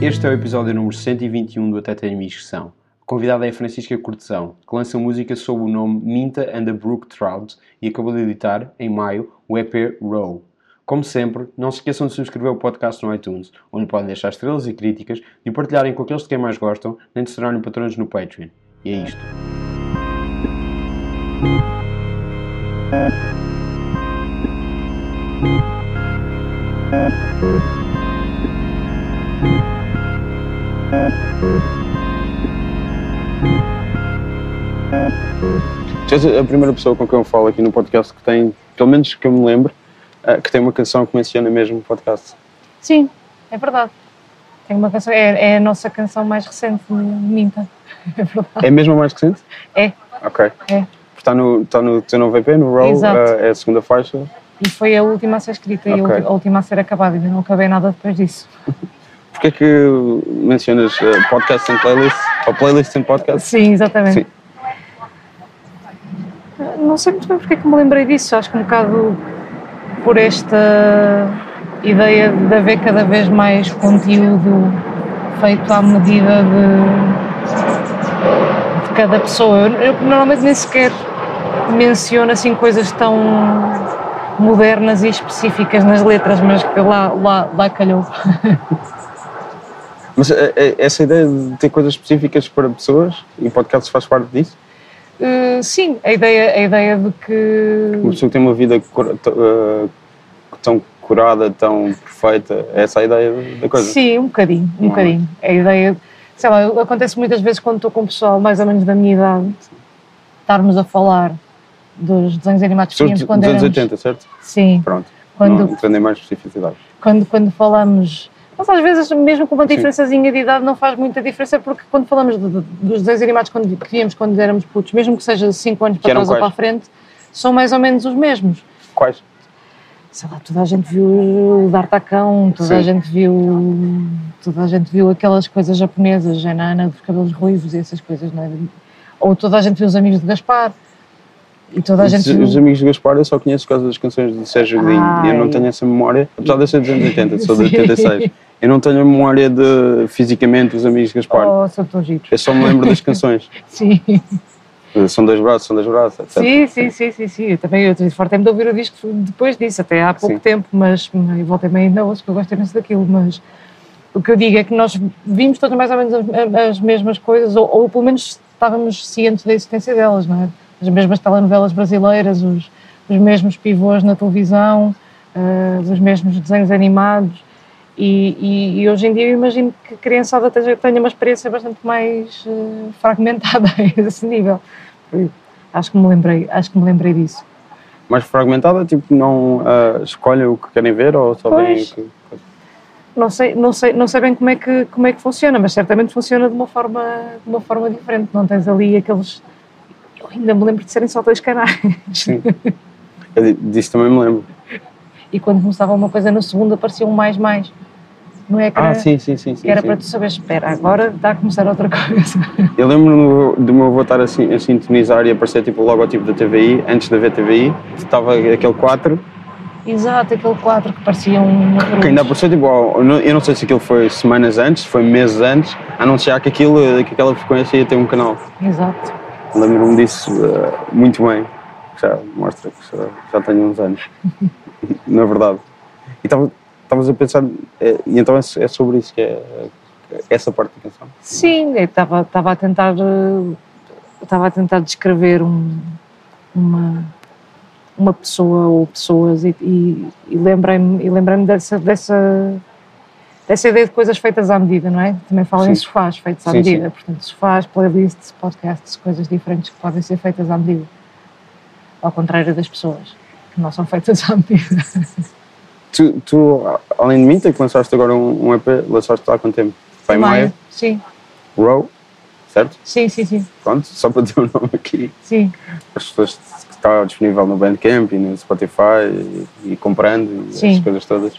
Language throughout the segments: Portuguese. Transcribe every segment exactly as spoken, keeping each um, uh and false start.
Este é o episódio número cento e vinte e um do Até Tenho Amigos que São. A convidada é a Francisca Cortesão, que lança música sob o nome Minta and the Brook Trout e acabou de editar, em maio, o E P Row. Como sempre, não se esqueçam de subscrever o podcast no iTunes, onde podem deixar estrelas e críticas, de o partilharem com aqueles de quem mais gostam, nem de se tornarem patronos no Patreon. E é isto. Tu és a primeira pessoa com quem eu falo aqui no podcast que tem, pelo menos que eu me lembro, que tem uma canção que menciona mesmo o podcast. Sim, é verdade. Tem uma canção, é, é a nossa canção mais recente, Minta. É verdade. É mesmo a mais recente? É. Ok. É. Está no, está no teu novo E P, no Row, uh, é a segunda faixa. E foi a última a ser escrita okay. e a última a ser acabada, ainda não acabei nada depois disso. Porquê é que mencionas uh, podcasts em playlists? Ou playlists em podcasts? Sim, exatamente. Sim. Não sei muito bem porque é que me lembrei disso, acho que um bocado por esta ideia de haver cada vez mais conteúdo feito à medida de, de cada pessoa. Eu, eu normalmente nem sequer menciono assim coisas tão modernas e específicas nas letras, mas que lá, lá, lá calhou. Mas essa ideia de ter coisas específicas para pessoas e podcasts faz parte disso? Uh, sim, a ideia, a ideia de que... Uma pessoa que tem uma vida cura, uh, tão curada, tão perfeita, é essa a ideia da coisa? Sim, um bocadinho, um hum. bocadinho. A ideia, sei lá, acontece muitas vezes quando estou com o pessoal mais ou menos da minha idade, estarmos a falar dos desenhos animados que tínhamos quando éramos... dos anos oitenta, certo? Sim. Pronto, quando, não entrando em mais especificidade. Quando, quando falamos... Mas às vezes, mesmo com uma diferençazinha de idade, não faz muita diferença, porque quando falamos de, de, dos desenhos animados quando, que víamos quando éramos putos, mesmo que seja cinco anos para trás ou para a frente, são mais ou menos os mesmos. Quais? Sei lá, toda a gente viu o D'Artacão, toda Sim. a gente viu toda a gente viu aquelas coisas japonesas, a Nana dos cabelos ruivos e essas coisas, não é? Ou toda a gente viu os Amigos de Gaspar. E toda a gente os, viu... os Amigos de Gaspar eu só conheço por causa das canções de Sérgio Godinho e eu não tenho essa memória, apesar de eu ser dos anos oitenta, sou de oitenta e seis, eu não tenho a memória de fisicamente os Amigos de Gaspar. Oh, são tão giros. Eu só me lembro das canções. Sim. São dois braços, são dois braços, etcétera. Sim, sim, sim, sim, sim. Eu também eu fartei-me de ouvir o disco depois disso, até há pouco sim. tempo, mas eu voltei-me ainda ouço, porque eu gosto imenso daquilo, mas o que eu digo é que nós vimos todas mais ou menos as, as mesmas coisas, ou, ou pelo menos estávamos cientes da existência delas, não é? As mesmas telenovelas brasileiras, os, os mesmos pivôs na televisão, uh, os mesmos desenhos animados e, e, e hoje em dia eu imagino que a criançada tenha uma experiência bastante mais uh, fragmentada a esse nível. Acho que me lembrei, acho que me lembrei disso. Mais fragmentada? Tipo, não uh, escolhem o que querem ver ou só veem que... Não sei, não sei, não sei bem como é que, como é que funciona, mas certamente funciona de uma forma, de uma forma diferente. Não tens ali aqueles... Eu ainda me lembro de serem só dois canais. Sim, eu disso também me lembro. E quando começava uma coisa no segundo apareciam mais, mais. Não é que era, ah, sim, sim, sim. sim que era sim. para tu saber, espera, agora está a começar outra coisa. Eu lembro do meu avô estar assim, a sintonizar e aparecer tipo o logotipo da T V I, antes da ver T V I, estava aquele quatro. Exato, aquele quatro que parecia um... Que ainda apareceu, tipo, eu não sei se aquilo foi semanas antes, foi meses antes, a anunciar que, aquilo, que aquela frequência ia ter um canal. Exato. Lembro-me disso uh, muito bem, já mostra que já, já tenho uns anos, na verdade. E estavas a pensar, é, e então é, é sobre isso que é, é essa parte da canção? Sim, eu estava a tentar, estava a tentar descrever um, uma, uma pessoa ou pessoas e, e, e lembrei-me, e lembrei-me dessa, dessa, dessa ideia de coisas feitas à medida, não é? Também falam sim. em sofás feitos à sim, medida, sim. portanto sofás, playlists, podcasts, coisas diferentes que podem ser feitas à medida, ao contrário das pessoas, que não são feitas à medida. Tu, tu além de Minta, que lançaste agora um, um E P, lançaste há quanto tempo? Foi em maio? Sim. Row, certo? Sim, sim, sim. Pronto, só para ter o nome aqui. Sim. As pessoas que está disponível no Bandcamp e no Spotify e, e comprando e essas coisas todas.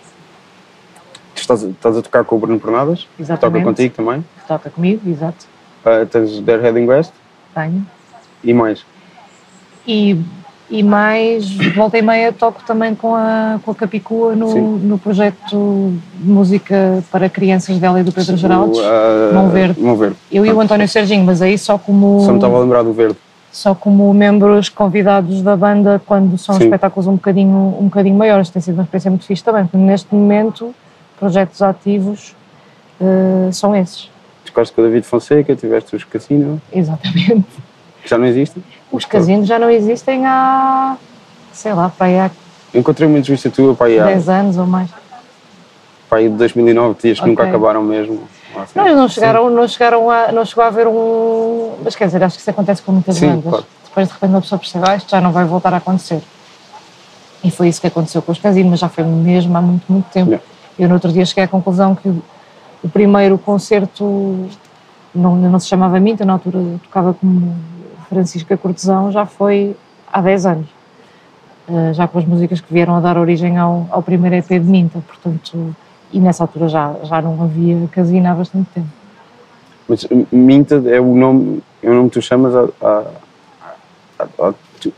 Tu estás, estás a tocar com o Bruno Pernadas? Exatamente. Toca contigo também? Toca comigo, exato. Uh, tens They're Heading West? Tenho. E mais? E, e mais, volta e meia, toco também com a, com a Capicua no, no projeto de música para crianças dela e do Pedro Geraldes, uh, Mão Verde. Mão Verde. Eu e o António Serginho, mas aí só como... Só me estava a lembrar do Verde. Só como membros convidados da banda quando são Sim. espetáculos um bocadinho, um bocadinho maiores. Tem sido uma experiência muito fixe também, porque neste momento, projetos ativos uh, são esses. Tocaste com o David Fonseca, tiveste os Casino. Exatamente. Já não existem? Os casinos já não existem há, sei lá, para aí há... Eu encontrei uma entrevista tua para aí há... dez anos ou mais. Para aí de dois mil e nove, dias que okay. nunca acabaram mesmo. Assim. Não, não chegaram, não chegaram a... não chegou a haver um... Mas quer dizer, acho que isso acontece com muitas Sim, bandas. Claro. Depois de repente uma pessoa percebe, ah, isto já não vai voltar a acontecer. E foi isso que aconteceu com os casinos, mas já foi mesmo há muito, muito tempo. Yeah. Eu no outro dia cheguei à conclusão que o, o primeiro concerto não, não se chamava Minta, na altura tocava como Francisca Cortesão, já foi há dez anos. Uh, já com as músicas que vieram a dar origem ao, ao primeiro E P de Minta, portanto, e nessa altura já, já não havia casino há bastante tempo. Mas Minta é o nome, é o nome que tu chamas a, a, a, a, a tu,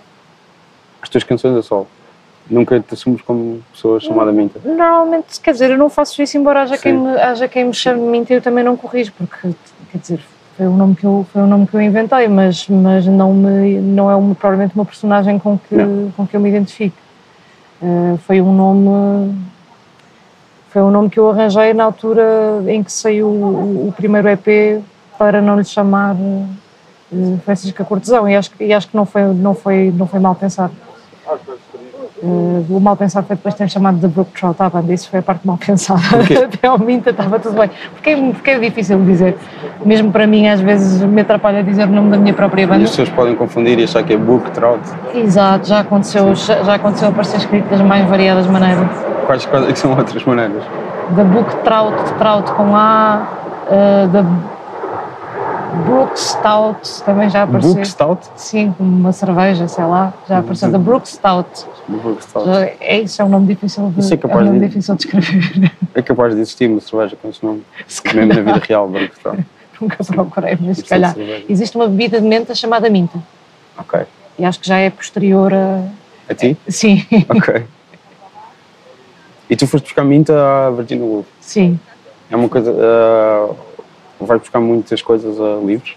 as tuas canções a solo? Nunca te assumes como pessoa chamada Minta? Normalmente, quer dizer, eu não faço isso, embora haja, quem me, haja quem me chame Minta, eu também não corrijo, porque, quer dizer, foi o nome que eu, foi o nome que eu inventei, mas, mas não, me, não é uma, provavelmente uma personagem com que, com que eu me identifico. Uh, foi um nome... Foi um nome que eu arranjei na altura em que saiu o, o primeiro E P para não lhe chamar uh, Francisca Cortesão, e acho, e acho que não foi, não, foi, não foi mal pensado. Uh, o mal pensado foi depois de ter chamado de Brook Trout à banda, isso foi a parte mal pensada. Até ao Minta estava tudo bem. Porque é, porque é difícil de dizer. Mesmo para mim, às vezes, me atrapalha dizer o nome da minha própria banda. E as pessoas podem confundir e achar que é Brook Trout. Exato, já aconteceu, já, já aconteceu aparecer escrito das mais variadas maneiras. Quais, quais são outras maneiras? Da Brook Trout, de Trout com A, uh, da Brook Stout também já apareceu. Brook Stout? Sim, como uma cerveja, sei lá, já apareceu. Da Brook Stout. Brook Stout. Já, é isso, é um nome difícil de, é é um nome de... difícil de escrever. É capaz de existir uma cerveja com esse nome, mesmo na vida real, Brook Stout. Nunca procurei, mas se calhar. Existe uma bebida de menta chamada Minta. Ok. E acho que já é posterior a... A ti? É, sim. Ok. E tu foste buscar Minta à Virginia Woolf? Sim. É uma coisa... Uh, vais buscar muitas coisas a livros?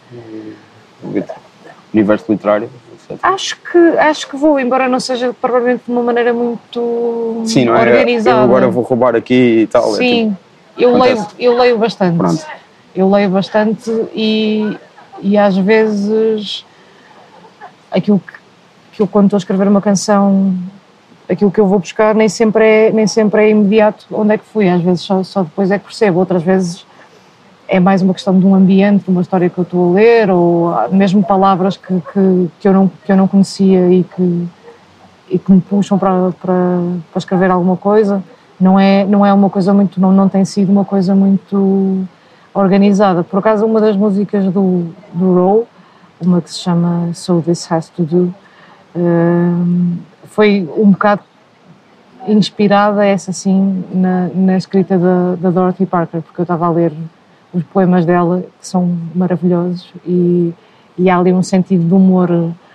Universo literário? etcétera. Acho que, acho que vou, embora não seja provavelmente de uma maneira muito Sim, não é, organizada. Eu agora vou roubar aqui e tal. Sim, é tipo, eu, leio, eu leio bastante. Pronto. Eu leio bastante e, e às vezes aquilo que, que eu, quando estou a escrever uma canção, aquilo que eu vou buscar nem sempre é, nem sempre é imediato onde é que fui, às vezes só, só depois é que percebo, outras vezes é mais uma questão de um ambiente, de uma história que eu estou a ler, ou mesmo palavras que, que, que, eu, não, que eu não conhecia e que, e que me puxam para, para, para escrever alguma coisa. Não é, não é uma coisa muito, não, não tem sido uma coisa muito organizada. Por acaso, uma das músicas do, do Row, uma que se chama So This Has To Do, um, foi um bocado inspirada, essa assim, na, na escrita da, da Dorothy Parker, porque eu estava a ler os poemas dela, que são maravilhosos, e, e há ali um sentido de humor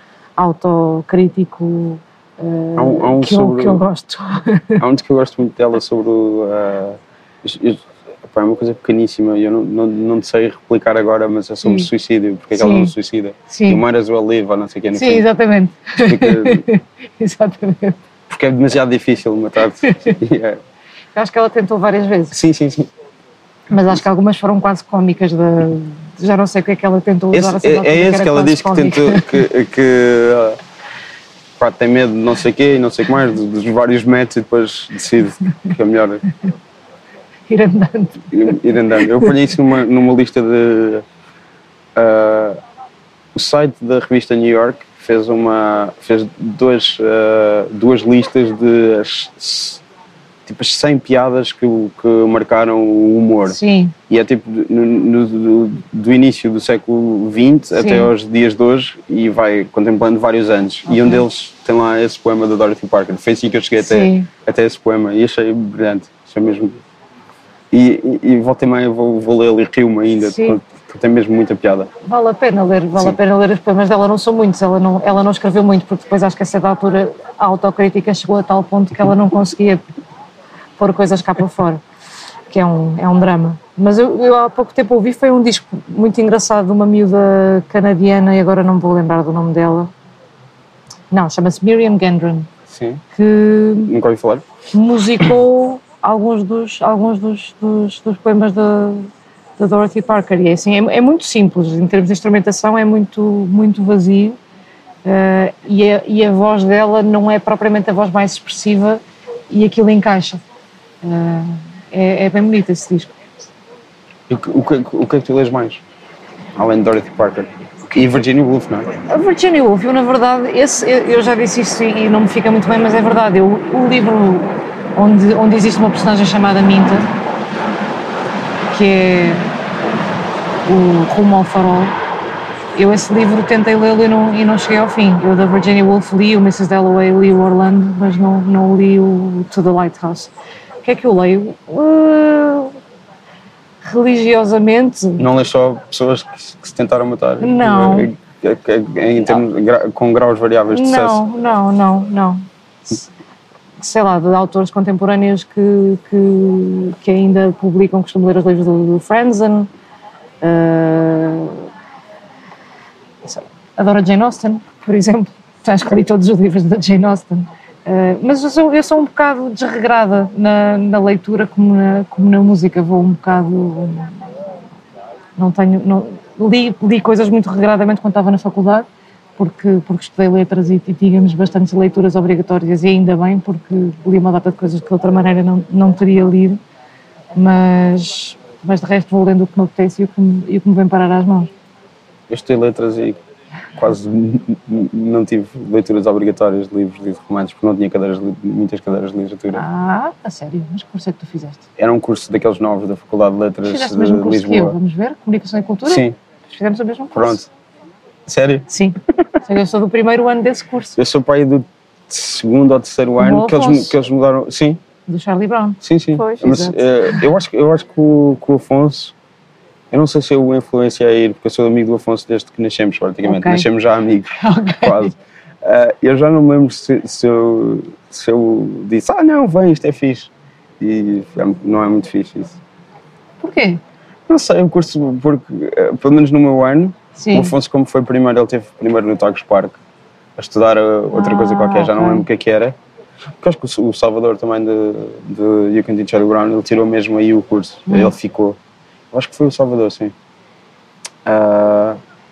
autocrítico uh, há um, há um que, sobre, eu, que eu gosto. Há um que eu gosto muito dela sobre... Uh, eu, é uma coisa pequeníssima e eu não, não, não sei replicar agora, mas é sobre Sim. suicídio, porque é que ela não suicida. Sim. You might as well live, ou não sei o que. Sim, fim. Exatamente. Explica, exatamente. Porque é demasiado difícil matar-te. Yeah. Eu acho que ela tentou várias vezes. Sim, sim, sim. Mas acho que algumas foram quase cómicas, de, já não sei o que é que ela tentou usar. Esse, é, é esse que ela diz que, tentou, que, que pá, tem medo de não sei o quê e não sei o que mais, dos vários métodos, e depois decide que é melhor ir andando. Ir, ir andando. Eu ponho isso numa, numa lista de... Uh, o site da revista New York fez, uma, fez duas, uh, duas listas de as, tipo as cem piadas que, que marcaram o humor. Sim. E é tipo no, no, do, do início do século vinte Sim. até aos dias de hoje, e vai contemplando vários anos. Okay. E um deles tem lá esse poema da Dorothy Parker. Foi assim que eu cheguei até, até esse poema e achei brilhante. Achei mesmo... E, e, e volta e meia vou, vou lê-lo e rio-me ainda. Sim. porque tem mesmo muita piada. Vale a pena ler, vale Sim. a pena ler os poemas dela, não são muitos, ela não, ela não escreveu muito, porque depois acho que a certa altura a autocrítica chegou a tal ponto que ela não conseguia pôr coisas cá para fora, que é um, é um drama. Mas eu, eu há pouco tempo ouvi, foi um disco muito engraçado de uma miúda canadiana, e agora não me vou lembrar do nome dela. Não, chama-se Miriam Gendron. Sim. Que nunca ouvi falar. Musicou alguns dos, alguns dos, dos, dos poemas da, da Dorothy Parker, e é, assim, é, é muito simples, em termos de instrumentação é muito, muito vazio, uh, e, a, e a voz dela não é propriamente a voz mais expressiva, e aquilo encaixa. Uh, é, é bem bonito esse disco. E o, que, o, que, o que é que tu lês mais? Além de Dorothy Parker? E Virginia Woolf, não é? A Virginia Woolf, eu na verdade, esse, eu já disse isso e não me fica muito bem, mas é verdade, eu, o livro onde, onde existe uma personagem chamada Minta, que é o Rumo ao Farol, eu esse livro tentei lê-lo e não, e não cheguei ao fim. Eu da Virginia Woolf li o missus Dalloway, li o Orlando, mas não, não li o To the Lighthouse. O que é que eu leio? Uh, religiosamente... Não lês só pessoas que, que se tentaram matar? Não. Em, em termos, gra, com graus variáveis de sucesso? Não, não, não, não. Sei lá, de autores contemporâneos que, que, que ainda publicam, costumo ler os livros do, do Franzen. Uh, adoro a Jane Austen, por exemplo. Acho que li todos os livros da Jane Austen. Uh, mas eu sou, eu sou um bocado desregrada na, na leitura como na, como na música. Vou um bocado... Não tenho... Não, li, li coisas muito regradamente quando estava na faculdade, porque, porque estudei letras e, e tínhamos bastantes leituras obrigatórias, e ainda bem, porque li uma data de coisas que de outra maneira não, não teria lido, mas, mas de resto vou lendo o que me apetece e o que me, e o que me vem parar às mãos. Eu estudei letras e quase não tive leituras obrigatórias de livros de romances, porque não tinha cadeiras, muitas cadeiras de literatura. Ah, a sério? Mas que curso é que tu fizeste? Era um curso daqueles novos da Faculdade de Letras de Lisboa. Fizeste o mesmo curso que eu, vamos ver? Comunicação e Cultura? Sim. Fizemos o mesmo curso. Pronto. Sério? Sim. Eu sou do primeiro ano desse curso. Eu sou pai do segundo ou terceiro ano que eles, que eles mudaram. Sim. Do Charlie Brown. Sim, sim. Pois, mas, uh, eu, acho, eu acho que o, que o Afonso, eu não sei se eu o influenciei a ir, porque eu sou amigo do Afonso desde que nascemos, praticamente. Okay. Nascemos já amigos, okay. Quase. Uh, eu já não me lembro se, se, eu, se eu disse, ah não, vem, isto é fixe. E não é muito fixe isso. Porquê? Não sei, o curso, porque, uh, pelo menos no meu ano, sim. O Afonso, como foi primeiro, ele teve primeiro no Tagus Park a estudar outra ah, coisa qualquer, já okay. Não lembro o que é que era. Porque acho que o Salvador também de, de You Can Teach Charlie Brown, ele tirou mesmo aí o curso, hum. Ele ficou. Eu acho que foi o Salvador, sim. Uh,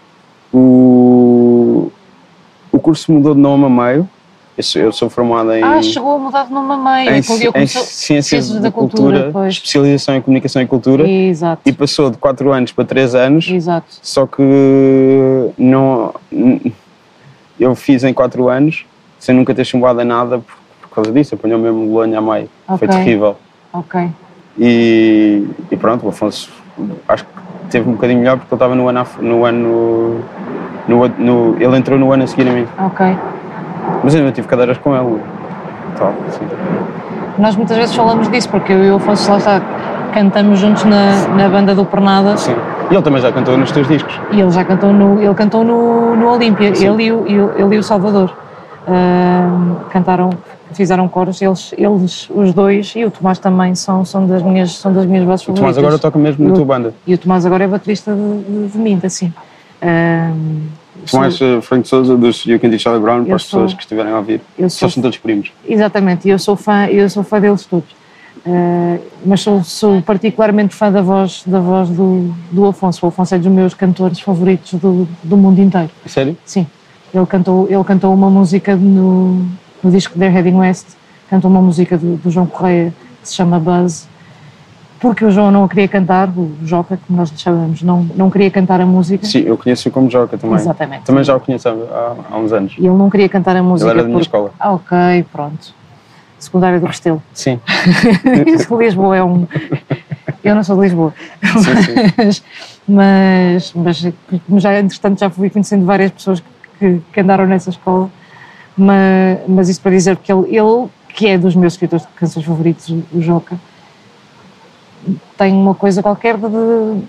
o, o curso mudou de nome a meio. Eu sou, eu sou formado em... Ah, chegou a mudar de nome a meio. Em, em, em Ciências da, da Cultura, cultura especialização em Comunicação e Cultura. Exato. E passou de quatro anos para três anos. Exato. Só que não, eu fiz em quatro anos, sem nunca ter chumbado em nada por, por causa disso. Apanhou mesmo Bolonha a meio. Okay. Foi terrível. Ok. E, e pronto, o Afonso acho que teve um bocadinho melhor porque ele estava no ano... No ano no, no, ele entrou no ano a seguir a mim. Ok. Mas eu tive cadeiras com ele. Tal, sim. Nós muitas vezes falamos disso, porque eu e o Afonso lá está, cantamos juntos na, na banda do Pernada. Sim. E ele também já cantou nos teus discos. E ele já cantou no, ele cantou no, no Olímpia, ele e, o, ele e o Salvador. Uh, cantaram, fizeram coros, eles, eles, os dois, e o Tomás também, são, são, das, minhas, são das minhas vozes favoritas. O Tomás agora toca mesmo na tua banda. E o Tomás agora é baterista de, de, de Minta, sim. Uh, Tomás uh, Franco Sousa dos You Can Teach Charlie Brown, para as sou, pessoas que estiverem a ouvir. Eles sou, são todos primos. Exatamente, e eu sou fã, eu sou fã deles todos. Uh, mas sou, sou particularmente fã da voz, da voz do, do Afonso. O Afonso é dos meus cantores favoritos do, do mundo inteiro. Sério? Sim. Ele cantou, ele cantou uma música no, no disco They're Heading West, cantou uma música do, do João Correia que se chama Buzz, porque o João não queria cantar, o Joca, como nós lhe chamamos, não, não queria cantar a música. Sim, eu conheço-o como Joca também. Exatamente. Também já o conheço há, há uns anos. E ele não queria cantar a música. Ele era da minha porque... escola. Ah, ok, pronto. Secundária do Restelo. Sim. Isso de Lisboa é um... Eu não sou de Lisboa. Sim, sim. Mas, mas, mas já, entretanto, já fui conhecendo várias pessoas que, que andaram nessa escola. Mas, mas isso para dizer que ele, ele, que é dos meus escritores de canções favoritos, o Joca, tem uma coisa qualquer de...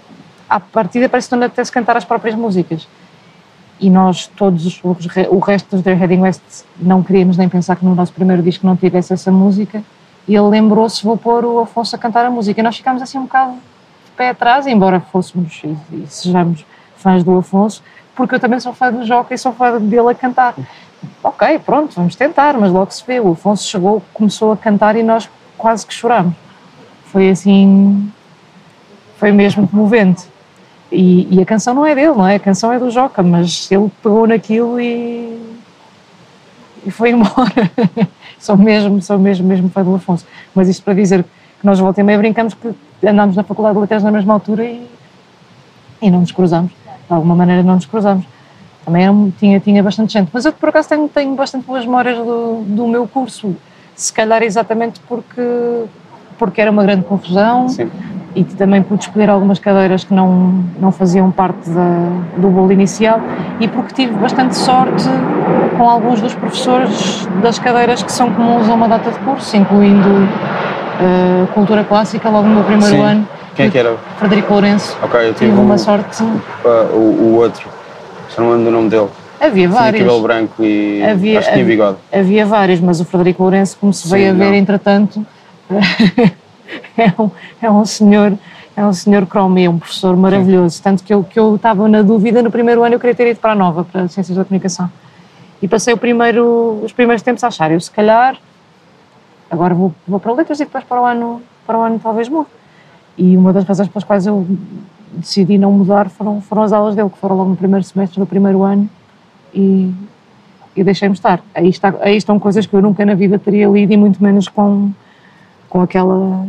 à partida parece que não apetece cantar as próprias músicas. E nós, todos os, o resto dos They're Heading West, não queríamos nem pensar que no nosso primeiro disco não tivesse essa música, e ele lembrou-se, vou pôr o Afonso a cantar a música. E nós ficámos assim um bocado de pé atrás, embora fôssemos e, e sejamos fãs do Afonso, porque eu também sou fã do Joca e sou fã dele a cantar. Ok, pronto, vamos tentar, mas logo se vê, o Afonso chegou, começou a cantar e nós quase que chorámos. Foi assim, foi mesmo comovente. E, e a canção não é dele, não é? A canção é do Joca, mas ele pegou naquilo e, e foi embora. sou mesmo, sou mesmo, mesmo fã do Afonso. Mas isto para dizer que nós volta e meia brincamos que andámos na Faculdade de Letras na mesma altura e, e não nos cruzamos. De alguma maneira não nos cruzamos. Também era, tinha, tinha bastante gente. Mas eu, por acaso, tenho, tenho bastante boas memórias do, do meu curso. Se calhar exatamente porque, porque era uma grande confusão. Sim. E também pude escolher algumas cadeiras que não, não faziam parte da, do bolo inicial e porque tive bastante sorte com alguns dos professores das cadeiras que são comuns a uma data de curso, incluindo uh, Cultura Clássica, logo no meu primeiro Sim. ano. Quem é que era? Frederico Lourenço. Ok, eu tive, tive uma um, sorte. Uh, o, o outro, já não lembro do nome dele. Havia vários. Tinha cabelo branco e havia, acho que tinha bigode. Havia vários, mas o Frederico Lourenço, como se veio Sim, a ver, não. entretanto, é, um, é um senhor, é um senhor cromo, é um professor maravilhoso. Sim. Tanto que eu, que eu estava na dúvida, no primeiro ano eu queria ter ido para a Nova, para as Ciências da Comunicação. E passei o primeiro, os primeiros tempos a achar, eu se calhar, agora vou, vou para Letras e depois para o ano, para o ano talvez mude. E uma das razões pelas quais eu decidi não mudar foram, foram as aulas dele, que foram logo no primeiro semestre do primeiro ano, e, e deixei-me estar. Aí, está, aí estão coisas que eu nunca na vida teria lido, e muito menos com, com aquela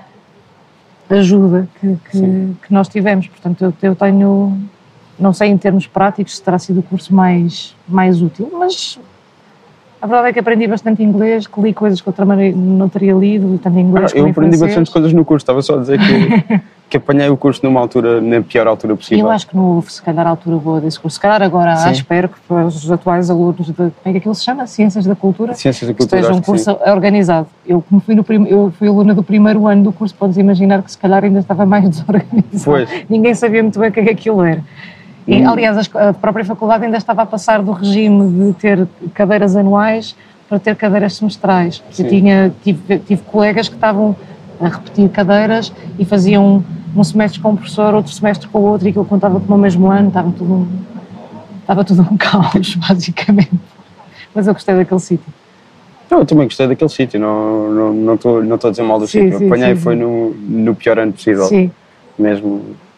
ajuda que, que, que nós tivemos. Portanto, eu, eu tenho, não sei em termos práticos se terá sido o curso mais, mais útil, mas a verdade é que aprendi bastante inglês, que li coisas que outra maneira não teria lido, tanto em inglês ah, como em francês. Eu aprendi bastante coisas no curso, estava só a dizer que, que apanhei o curso numa altura, na pior altura possível. Eu acho que não houve, se calhar, a altura boa desse curso. Se calhar agora, ah, espero que os atuais alunos de, como é que aquilo se chama? Ciências da Cultura? Ciências da Cultura, esteja um curso organizado. Eu, como fui, no prim, eu fui aluna do primeiro ano do curso, podes imaginar que se calhar ainda estava mais desorganizado. Pois. Ninguém sabia muito bem o que é que aquilo era. E, hum. Aliás, a própria faculdade ainda estava a passar do regime de ter cadeiras anuais para ter cadeiras semestrais. Eu tinha, tive, tive colegas que estavam a repetir cadeiras e faziam um semestre com um professor, outro semestre com o outro, e que eu contava como o mesmo ano, estava tudo um, estava tudo um caos, basicamente. Mas eu gostei daquele sítio. Eu também gostei daquele sítio, não, não, não, estou, não estou a dizer mal do sim, sítio. Sim, apanhei sim, foi sim. No, no pior ano possível. Sim. Mesmo.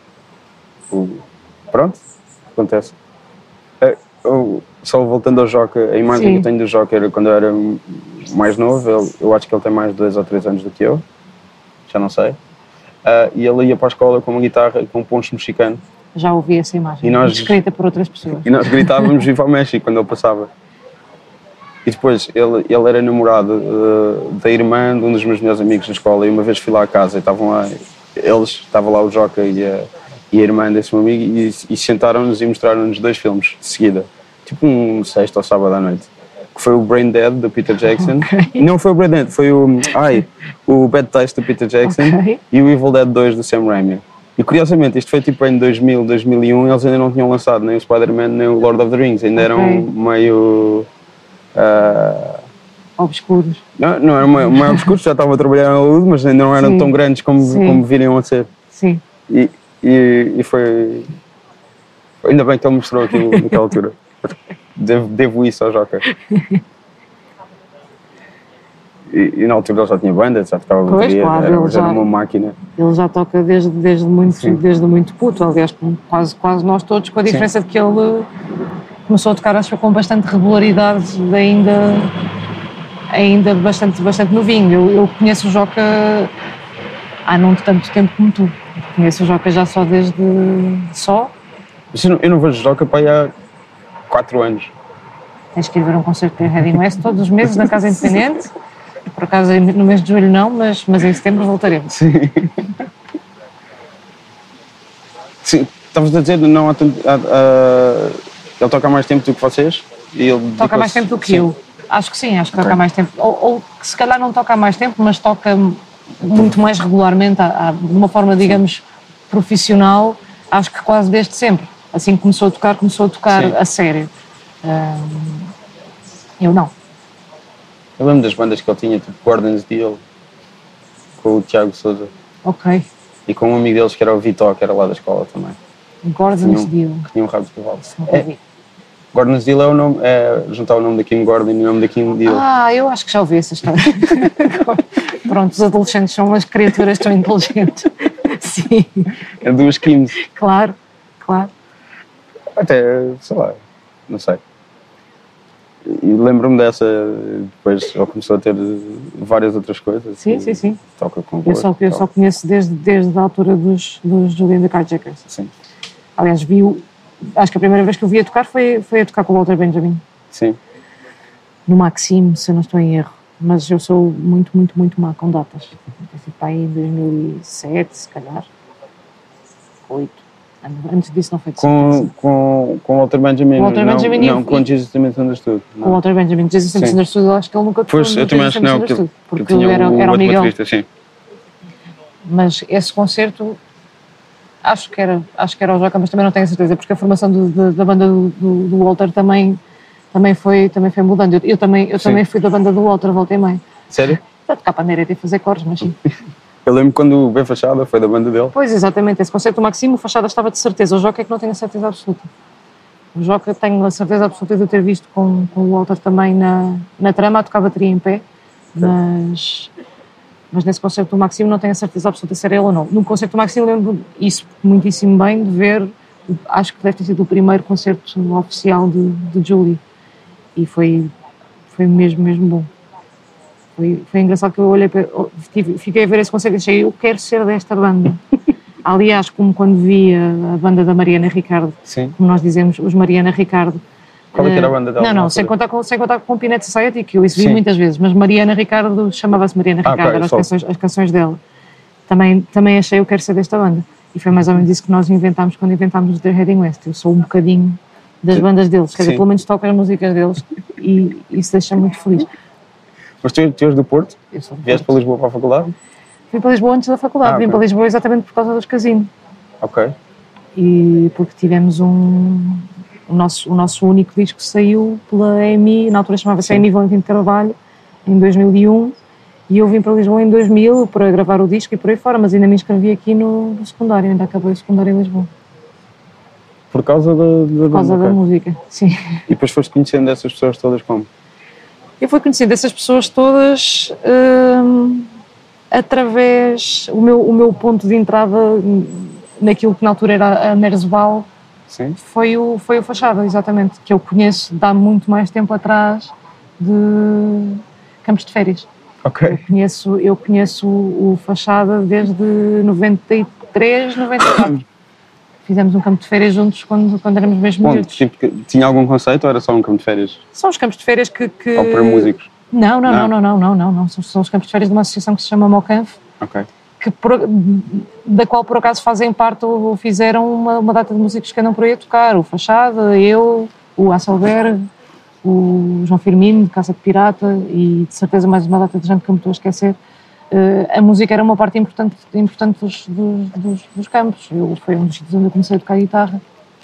O, pronto, acontece. É, eu, só voltando ao Joca, a imagem Sim. que eu tenho do Joca era quando eu era mais novo, ele, eu acho que ele tem mais de dois ou três anos do que eu, já não sei, uh, e ele ia para a escola com uma guitarra e com um poncho mexicano. Já ouvi essa imagem, e nós, descrita por outras pessoas. E nós gritávamos Viva ao México quando ele passava. E depois, ele, ele era namorado uh, da irmã de um dos meus melhores amigos da escola, e uma vez fui lá à casa e estavam lá, eles, estava lá o Joca e a, e a irmã desse meu amigo, e, e sentaram-nos e mostraram-nos dois filmes de seguida. Tipo um sexta ou sábado à noite, que foi o Brain Dead do Peter Jackson. Okay. Não foi o Brain Dead, foi o, ai, o Bad Taste do Peter Jackson okay. e o Evil Dead dois do Sam Raimi. E curiosamente, isto foi tipo em dois mil, dois mil e um, eles ainda não tinham lançado nem o Spider-Man nem o Lord of the Rings, ainda okay. eram meio... Uh, obscuros. Não, não eram meio, meio obscuros, já estavam a trabalhar na luz, mas ainda não eram Sim. tão grandes como, como viriam a ser. Sim. E, e, e foi... Ainda bem que ele mostrou aquilo naquela altura. Devo, devo isso ao Joca. E, e na altura ele já tinha banda, já tocava bateria, claro, era, já, era uma máquina. Ele já toca desde, desde, muito, desde muito puto, aliás, quase, quase nós todos, com a diferença Sim. de que ele começou a tocar, acho que com bastante regularidade, ainda, ainda bastante, bastante novinho. Eu, eu conheço o Joca há não tanto tempo como tu. Conheço o Joca já só desde... só? Eu não, eu não vejo o Joca para aí há quatro anos. Tens que ir ver um concerto de Heading West todos os meses na Casa Independente. Por acaso no mês de julho não, mas, mas em setembro voltaremos. Sim. Sim, estavas a dizer, não há tanto, há, há, ele toca há mais tempo do que vocês? E ele toca mais tempo do que sim. eu. Acho que sim, acho que okay. toca mais tempo. Ou, ou que se calhar não toca há mais tempo, mas toca muito mais regularmente, há, há, de uma forma, digamos, profissional, acho que quase desde sempre. Assim que começou a tocar, começou a tocar Sim. a sério. Um, eu não. Eu lembro das bandas que ele tinha, tipo Gordon's Deal, com o Tiago Sousa. Ok. E com um amigo deles que era o Vitó, que era lá da escola também. Gordon's Deal. Que tinha um rabo de cavalo. É, Gordon's Deal é, o nome, é juntar o nome da Kim Gordon e o nome da Kim Deal. Ah, eu acho que já ouvi essa história. Pronto, os adolescentes são umas criaturas tão inteligentes. Sim. É duas Kims. Claro, claro. Até, sei lá, não sei. E lembro-me dessa, depois ele começou a ter várias outras coisas. Sim, sim, sim. Toca com Eu só, eu só conheço desde, desde a altura dos, dos Julian the Carjackers. Sim. Aliás, vi o, acho que a primeira vez que eu vi a tocar foi, foi a tocar com o Walter Benjamin. Sim. No Maxime, se eu não estou em erro. Mas eu sou muito, muito, muito má com datas. Para aí em dois mil e sete, se calhar. oito. Antes disso não foi de com, com, com o Walter Benjamin, Walter não, Benjamin não e, com Jesus Misunderstood. Com o Walter Benjamin, Jesus Misunderstood, eu acho que ele nunca tocou. Pois, eu também acho que não, que, porque que tinha era, o, era o Miguel. Sim. Mas esse concerto, acho que era, acho que era o Joca, mas também não tenho certeza, porque a formação do, do, da banda do, do, do Walter também, também, foi, também foi mudando. Eu, eu, também, eu também fui da banda do Walter, volta e meia. Sério? Para tocar pandeireta e fazer cores, mas sim. Eu lembro quando o B Fachada foi da banda dele. Pois, exatamente. Esse concerto do Maximo, o Fachada estava de certeza. O Joca é que não tenho a certeza absoluta. O Joca tenho a certeza absoluta de eu ter visto com, com o Walter também na, na trama, a tocar bateria em pé. Mas, mas nesse concerto do Maximo não tenho a certeza absoluta se era ele ou não. No concerto do Maximo lembro isso muitíssimo bem, de ver, acho que deve ter sido o primeiro concerto oficial de, de Julie. E foi, foi mesmo, mesmo bom. Foi, foi engraçado que eu olhei para, fiquei a ver esse concerto e achei, eu quero ser desta banda. Aliás, como quando vi a, a banda da Mariana Ricardo, Sim. Como nós dizemos, os Mariana Ricardo. Qual é que era a banda dela? Não, não, sem contar, com, sem contar com o Pinhead Society, que eu isso vi muitas vezes, mas Mariana Ricardo chamava-se Mariana Ricardo, ah, okay, eram as canções, as canções dela. Também, também achei, eu quero ser desta banda. E foi mais ou menos isso que nós inventámos quando inventámos os The Heading West. Eu sou um bocadinho das bandas deles, quer dizer, pelo menos toco as músicas deles e isso deixa-me muito feliz. Mas tu, tu és do Porto? Eu sou do Vieste para Lisboa para a faculdade? Vim para Lisboa antes da faculdade, ah, vim okay. para Lisboa exatamente por causa dos casinos. Ok. E porque tivemos um... O nosso, o nosso único disco saiu pela A M I, na altura chamava-se A M I Valentim de Carvalho, em dois mil e um, e eu vim para Lisboa em dois mil para gravar o disco e por aí fora, mas ainda me inscrevi aqui no, no secundário, ainda acabei o secundário em Lisboa. Por causa da, da, por causa da música, sim. E depois foste conhecendo essas pessoas todas como? Eu fui conhecendo essas pessoas todas hum, através... O meu, o meu ponto de entrada naquilo que na altura era a Merzbal foi o, foi o Fachada, exatamente, que eu conheço de há muito mais tempo atrás de campos de férias. Ok. Eu conheço, eu conheço o Fachada desde noventa e três, noventa e quatro. Fizemos um campo de férias juntos quando, quando éramos mesmo miúdos. Tipo, tinha algum conceito ou era só um campo de férias? São os campos de férias que... que... Ou para músicos? Não, não, não, não, não, não, não, não. São, são os campos de férias de uma associação que se chama Mocanf. Ok. Que por, da qual por acaso fazem parte ou fizeram uma, uma data de músicos que andam por aí a tocar. O Fachada, eu, o Asselberg, o João Firmino, de Caça de Pirata e de certeza mais uma data de gente que me estou a esquecer. Uh, a música era uma parte importante, importante dos, dos, dos, dos campos. Eu, foi um dos sítios onde eu comecei a tocar guitarra.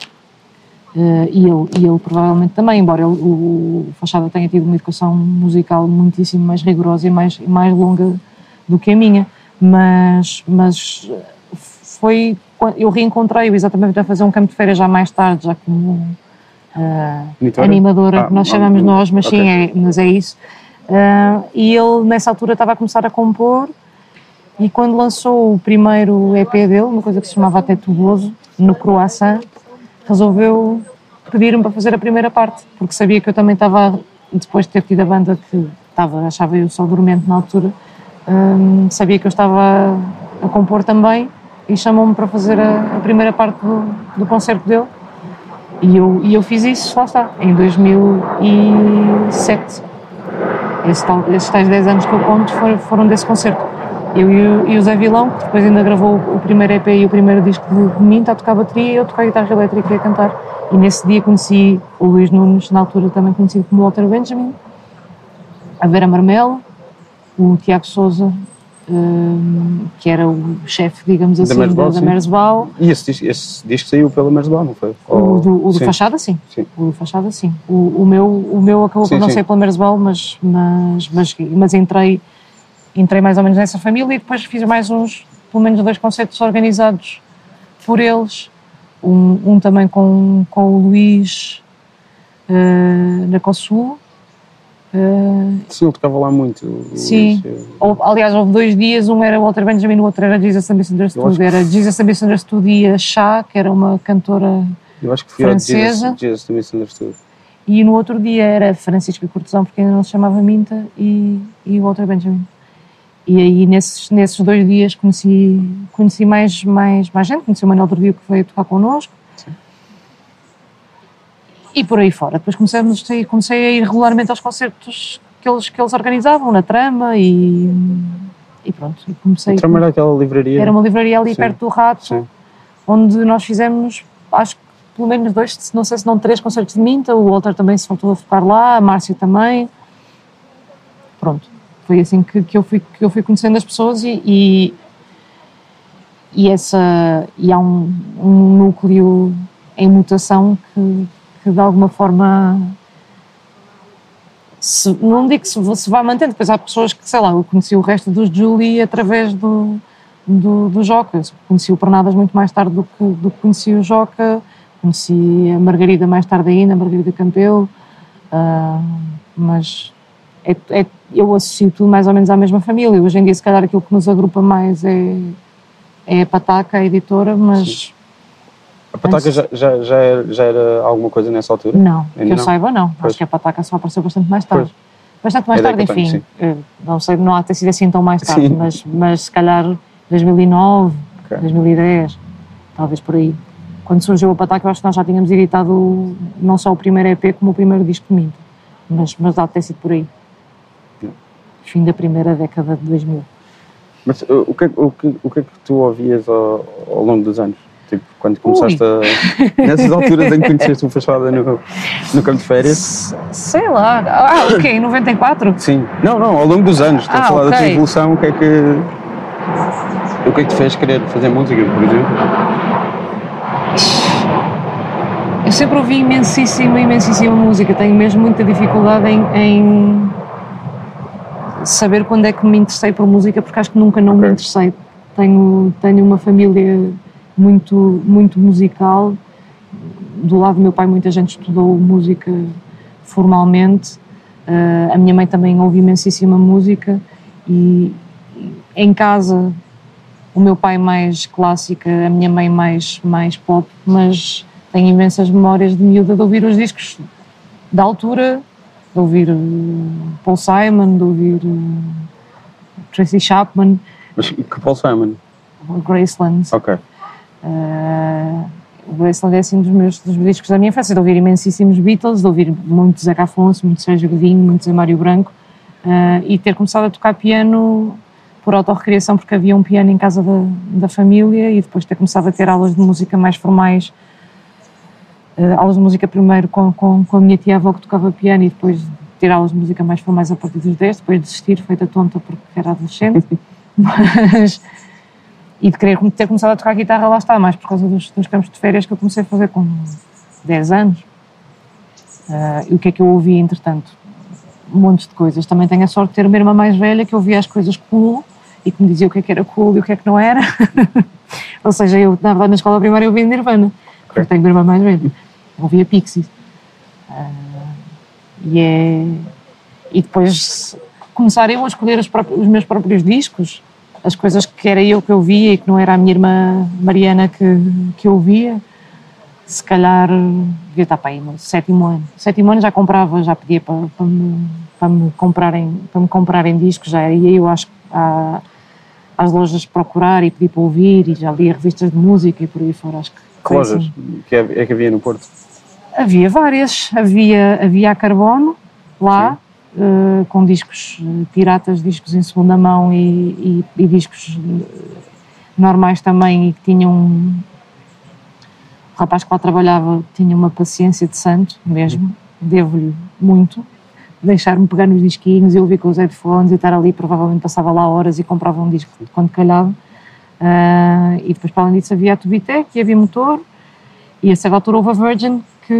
Uh, e, ele, e ele provavelmente também, embora ele, o, o Fachada tenha tido uma educação musical muitíssimo mais rigorosa e mais, mais longa do que a minha. Mas, mas foi, eu reencontrei-o exatamente a fazer um campo de férias já mais tarde, já como uh, animadora, ah, nós chamamos ah, nós, mas okay. sim, é, mas é isso. Uh, e ele nessa altura estava a começar a compor e quando lançou o primeiro E P dele, uma coisa que se chamava Até Tuboso, no Croissant, resolveu pedir-me para fazer a primeira parte, porque sabia que eu também estava, depois de ter tido a banda que estava, achava eu só dormente na altura, Um, sabia que eu estava a, a compor também e chamou-me para fazer a, a primeira parte do, do concerto dele e eu, e eu fiz isso, lá está, em dois mil e sete. Esse tal, esses tais dez anos que eu conto foram, foram desse concerto. Eu e o, e o Zé Vilão, que depois ainda gravou o, o primeiro E P e o primeiro disco de, de mim, está a tocar bateria e eu tocar guitarra elétrica e a cantar. E nesse dia conheci o Luís Nunes, na altura também conhecido como Walter Benjamin, a Vera Marmelo, o Tiago Sousa um, que era o chefe, digamos assim, da Merzbow. Da, da Merzbow. E esse disco, esse disco saiu pela Merzbow, não foi? O do, o do Fachada, sim. sim. O do Fachada, sim. O, o, meu, o meu acabou sim, por não sim. ser pela Merzbow, mas, mas, mas, mas entrei, entrei mais ou menos nessa família e depois fiz mais uns, pelo menos dois concertos organizados por eles. Um, um também com, com o Luís uh, na Consul. Uh, sim, ele tocava lá muito. Sim, houve, aliás houve dois dias, um era Walter Benjamin, o outro era Jesus and Misunderstood. Que... Era Jesus and Misunderstood e a Chá, que era uma cantora Eu acho que fui francesa. Jesus and Misunderstood. E no outro dia era Francisca Cortesão, porque ainda não se chamava Minta, e, e Walter Benjamin. E aí nesses, nesses dois dias conheci, conheci mais, mais, mais gente, conheci o Manuel Dordio que veio tocar connosco. Sim. E por aí fora. Depois comecemos, comecei a ir regularmente aos concertos que eles, que eles organizavam, na Trama, e, e pronto. E comecei, a Trama era aquela livraria? Era uma livraria ali Sim. perto do Rato, Sim. onde nós fizemos, acho que pelo menos dois, não sei se não três concertos de Minta, o Walter também se voltou a tocar lá, a Márcia também. Pronto. Foi assim que, que, eu fui, que eu fui conhecendo as pessoas e, e, e, essa, e há um, um núcleo em mutação que, que de alguma forma, se, não digo que se, se vai mantendo, depois há pessoas que, sei lá, eu conheci o resto dos Julie através do, do, do Joca, conheci o Pernadas muito mais tarde do que, do que conheci o Joca, conheci a Margarida mais tarde ainda, a Margarida Campelo, uh, mas... É, é, eu associo tudo mais ou menos à mesma família. Hoje em dia, se calhar, aquilo que nos agrupa mais é, é a Pataca, a editora, mas... Sim. A Pataca mas... já, já, já, era, já era alguma coisa nessa altura? Não, Ainda que eu não? saiba, não. Pois. Acho que a Pataca só apareceu bastante mais tarde. Pois. Bastante mais é tarde, enfim. Tenho, não sei, não há de ter sido assim tão mais tarde, mas, mas se calhar dois mil e nove, okay. dois mil e dez, talvez por aí. Quando surgiu a Pataca, eu acho que nós já tínhamos editado não só o primeiro E P, como o primeiro disco de Minta. Mas, mas há de ter sido por aí. Fim da primeira década de dois mil. Mas uh, o, que, o, que, o que é que tu ouvias ao, ao longo dos anos? Tipo, quando começaste Ui. a... Nessas alturas em que conheceste o Fachada no, no campo de férias? Sei lá. Ah, o quê? Em noventa e quatro? Sim. Não, não, ao longo dos anos. Estou ah, a falar okay. da tua evolução. O que é que... O que é que te fez querer fazer música, por exemplo? Eu sempre ouvi imensíssima, imensíssima música. Tenho mesmo muita dificuldade em... em... saber quando é que me interessei por música, porque acho que nunca não okay. me interessei. Tenho, tenho uma família muito, muito musical. Do lado do meu pai muita gente estudou música formalmente. Uh, a minha mãe também ouve imensíssima música e em casa o meu pai mais clássica, a minha mãe mais, mais pop, mas tenho imensas memórias de miúda de ouvir os discos da altura, de ouvir uh, Paul Simon, de ouvir uh, Tracy Chapman. Mas que Paul Simon? Graceland. Ok. Uh, o Graceland é assim dos meus, dos meus discos da minha infância, de ouvir imensíssimos Beatles, de ouvir muito Zeca Afonso, muito Sérgio Godinho, muito Zé Mário Branco, uh, e ter começado a tocar piano por autorrecriação, porque havia um piano em casa da, da família, e depois ter começado a ter aulas de música mais formais. Uh, aulas de música primeiro com, com, com a minha tia-avó que tocava piano e depois ter aulas de música mais formais a partir dos dez, depois de desistir, feita tonta porque era adolescente. Mas, e de querer ter começado a tocar guitarra, lá está, mais por causa dos, dos campos de férias que eu comecei a fazer com dez anos. Uh, e o que é que eu ouvi, entretanto? Um monte de coisas. Também tenho a sorte de ter uma irmã mais velha que ouvia as coisas cool e que me dizia o que é que era cool e o que é que não era. Ou seja, eu, na verdade, na escola primária eu ouvia Nirvana, porque tenho uma irmã mais velha. Ouvia Pixies. Uh, e, é... e depois começar eu a escolher os, próprios, os meus próprios discos, as coisas que era eu que ouvia e que não era a minha irmã Mariana que, que ouvia. Se calhar devia estar para aí no sétimo ano. Sétimo ano já comprava, já pedia para, para, me, para, me, comprarem, para me comprarem discos, já ia eu às, à, às lojas procurar e pedir para ouvir e já lia revistas de música e por aí fora. Acho que que lojas assim. que é, é que havia no Porto? Havia várias, havia, havia a Carbono lá, uh, com discos piratas, discos em segunda mão e, e, e discos normais também, e que tinham... O rapaz que lá trabalhava tinha uma paciência de santo mesmo, devo-lhe muito, deixar-me pegar nos disquinhos e ouvir com os headphones e estar ali, provavelmente passava lá horas e comprava um disco quando calhava. Uh, e depois, para além disso, havia a Tubitec e havia motor, e a certa altura houve a Virgin, que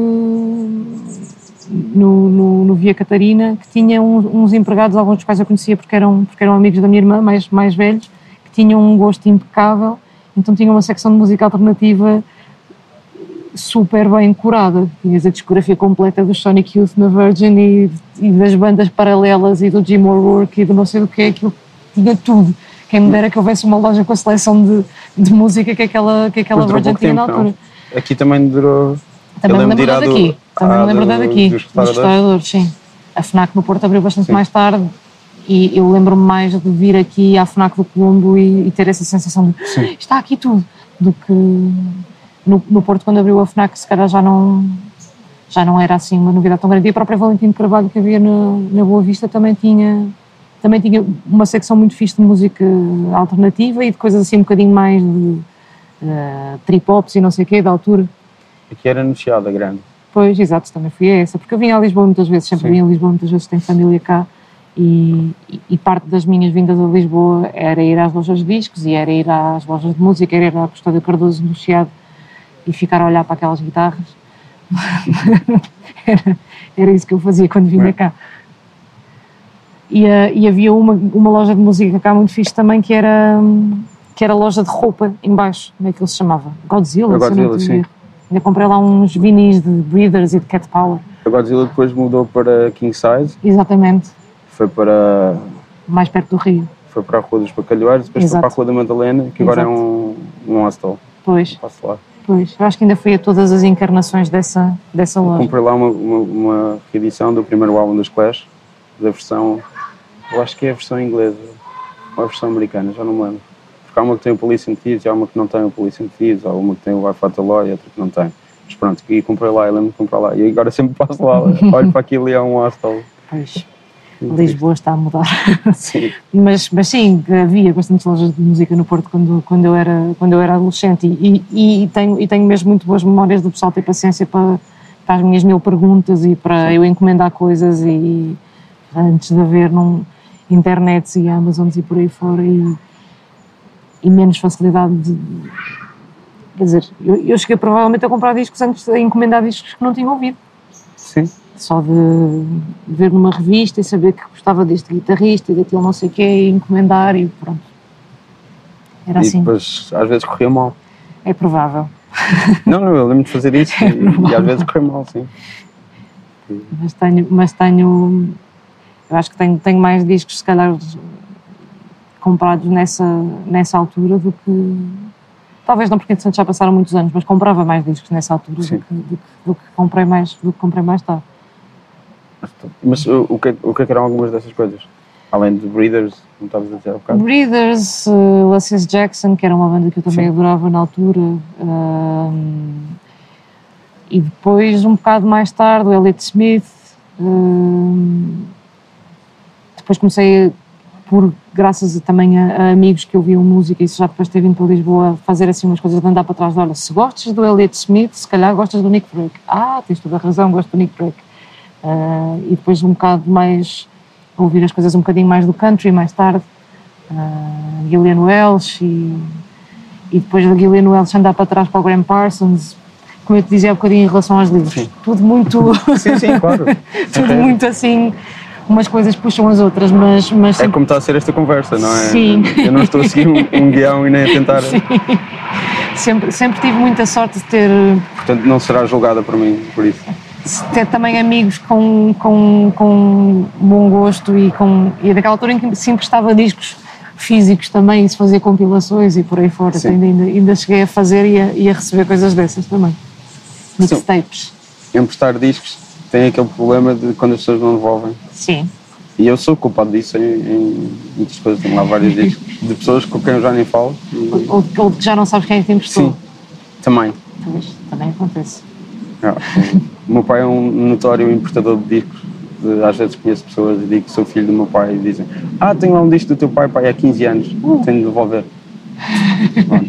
no, no, no Via Catarina, que tinha uns, uns empregados, alguns dos quais eu conhecia porque eram, porque eram amigos da minha irmã, mais, mais velhos, que tinham um gosto impecável, então tinha uma secção de música alternativa super bem curada. Tinhas a discografia completa do Sonic Youth na Virgin e, e das bandas paralelas e do Jim O'Rourke e do não sei do que, aquilo tinha tudo. Quem me dera que houvesse uma loja com a seleção de, de música que aquela, que aquela Virgin tinha na altura. Não. Aqui também durou... Também me lembro da daqui, também me lembro da daqui, dos restauradores, sim. A FNAC no Porto abriu bastante sim. mais tarde e eu lembro-me mais de vir aqui à FNAC do Colombo e, e ter essa sensação de sim. está aqui tudo, do que no, no Porto quando abriu a FNAC se calhar já não, já não era assim uma novidade tão grande. E a própria Valentim de Carvalho que havia na, na Boa Vista também tinha, também tinha uma secção muito fixe de música alternativa e de coisas assim um bocadinho mais de uh, trip-hops e não sei o quê, da altura. Aqui era no Chiado, grande. Pois, exato, também fui a essa, porque eu vinha a Lisboa muitas vezes, sempre Sim. vim a Lisboa muitas vezes, tenho família cá, e, e parte das minhas vindas a Lisboa era ir às lojas de discos, e era ir às lojas de música, era ir à Custódio Cardoso no Chiado, e ficar a olhar para aquelas guitarras. era, era isso que eu fazia quando vinha cá. E, uh, e havia uma, uma loja de música cá muito fixe também, que era, que era a loja de roupa, em baixo, como é que ele se chamava? Godzilla, a Godzilla, sim. Ainda comprei lá uns vinis de Breeders e de Cat Power. A Godzilla depois mudou para King Size. Exatamente. Foi para... mais perto do Rio. Foi para a Rua dos Bacalhoeiros, depois Exato. Foi para a Rua da Madalena, que Exato. Agora é um, um hostel. Pois. Passo lá. Pois. Eu acho que ainda fui a todas as encarnações dessa, dessa loja. Eu comprei lá uma, uma, uma reedição do primeiro álbum dos Clash, da versão... eu acho que é a versão inglesa, ou a versão americana, já não me lembro. Porque há uma que tem o Police and Thieves, há uma que não tem o Police and Thieves, há uma que tem o Life at the Law e outra que não tem. Mas pronto, e comprei lá, eu lembro de comprar lá. E agora sempre passo lá, olho para aquilo e é um hostel. Pois, Lisboa está a mudar. Sim. Mas, mas sim, havia bastantes lojas de música no Porto quando, quando, eu, era, quando eu era adolescente e, e, e, tenho, e tenho mesmo muito boas memórias do pessoal ter paciência para, para as minhas mil perguntas e para sim. eu encomendar coisas e antes de haver num, internets e Amazons e por aí fora e e menos facilidade de... Quer dizer, eu, eu cheguei provavelmente a comprar discos antes de encomendar discos que não tinha ouvido. Sim. Só de, de ver numa revista e saber que gostava deste guitarrista e daquele não sei o quê e encomendar e pronto. Era e assim. E depois às vezes corria mal. É provável. Não, não, eu lembro de fazer isso é e, e às vezes corria mal, sim. Mas tenho, mas tenho... Eu acho que tenho, tenho mais discos, se calhar... comprados nessa, nessa altura do que... Talvez não, porque entretanto já passaram muitos anos, mas comprava mais discos nessa altura do que, do, que, do, que comprei mais, do que comprei mais tarde. Mas o, o, que, o que é que eram algumas dessas coisas? Além de Breeders, não estavas a dizer há bocado? Breeders, uh, Lassie Jackson, que era uma banda que eu também Sim. adorava na altura. Uh, e depois, um bocado mais tarde, o Elliott Smith. Uh, depois comecei a por, graças a, também a, a amigos que ouviam música, e isso já depois de ter vindo para Lisboa, fazer assim umas coisas de andar para trás de olha, se gostas do Elliott Smith, se calhar gostas do Nick Drake. Ah, tens toda a razão, gosto do Nick Drake. Uh, e depois um bocado mais, ouvir as coisas um bocadinho mais do country, mais tarde, uh, Gillian Welch, e, e depois da Gillian Welch andar para trás para o Graham Parsons, como eu te dizia há um bocadinho em relação aos livros. Sim. Tudo muito... sim, sim, claro. Tudo okay. muito assim... umas coisas puxam as outras, mas... mas é sempre... como está a ser esta conversa, não é? Sim. Eu não estou a seguir um, um guião e nem a tentar... Sim. Sempre, sempre tive muita sorte de ter... Portanto, não será julgada por mim, por isso. Ter também amigos com, com, com bom gosto e, com, e naquela altura em que se emprestava discos físicos também e se fazia compilações e por aí fora. Ainda, ainda, ainda cheguei a fazer e a, e a receber coisas dessas também. Mixtapes. Emprestar discos tem aquele problema de quando as pessoas não devolvem. Sim. E eu sou culpado disso em, em muitas coisas. Tenho lá vários discos de pessoas com quem eu já nem falo. E... Ou, ou que já não sabes quem é que te emprestou. Sim, também. Pois, também acontece. Ah, o meu pai é um notório importador de discos. De, às vezes conheço pessoas e digo que sou filho do meu pai e dizem ah, tenho lá um disco do teu pai, pai há quinze anos, uh. tenho de devolver.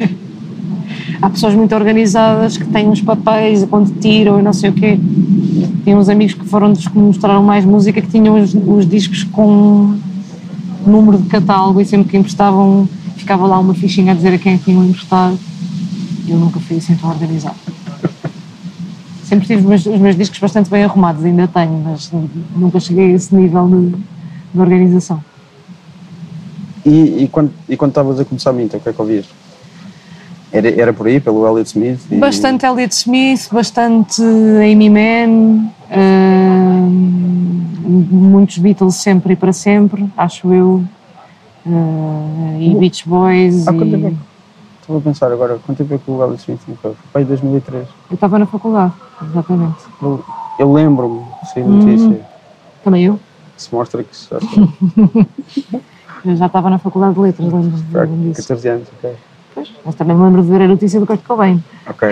Há pessoas muito organizadas que têm uns papéis quando tiram e não sei o quê. Tinha uns amigos que foram dos que me mostraram mais música, que tinham os, os discos com número de catálogo e sempre que emprestavam ficava lá uma fichinha a dizer a quem tinham emprestado. Eu nunca fui assim tão organizado. Sempre tive os meus, os meus discos bastante bem arrumados, ainda tenho, mas nunca cheguei a esse nível de, de organização. E, e quando e quando estavas a começar a Minta, o que é que ouvias? Era, era por aí, pelo Elliott Smith? E... Bastante Elliott Smith, bastante Amy Mann, uh, muitos Beatles sempre e para sempre, acho eu, uh, e Beach Boys. Ah, e... quanto tempo? Estava a pensar agora, quanto tempo é que o Elliott Smith morreu? Foi em dois mil e três. Eu estava na faculdade, exatamente. Eu, eu lembro-me, sei a notícia. Hum, também eu. Se mostra que... Já está. Eu já estava na faculdade de letras, lembro-me disso. catorze anos, ok. Pois, mas também me lembro de ver a notícia do Kurt Cobain. Ok.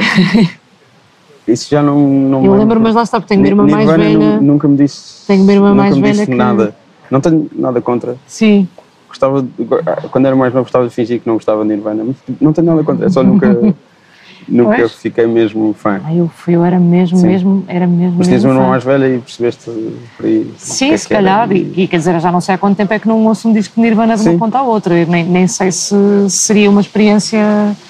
Isso já não, não eu lembro, mas lá está, porque tenho uma irmã mais velha. Nunca me disse. Tenho uma irmã mais nunca me velha disse que... nada. Não tenho nada contra. Sim. Gostava de, quando era mais novo gostava de fingir que não gostava de Nirvana, mas não tenho nada contra, é só nunca, nunca pois? fiquei mesmo fã. Ah, eu, fui, eu era mesmo, Sim. mesmo, era mesmo. Mas tinhas uma irmã fã. mais velha e percebeste por aí. Sim, que se é que calhar, era. e, e quer dizer, eu já não sei há quanto tempo é que não ouço um disco de Nirvana de Sim. uma ponta à outra, eu nem, nem sei se seria uma experiência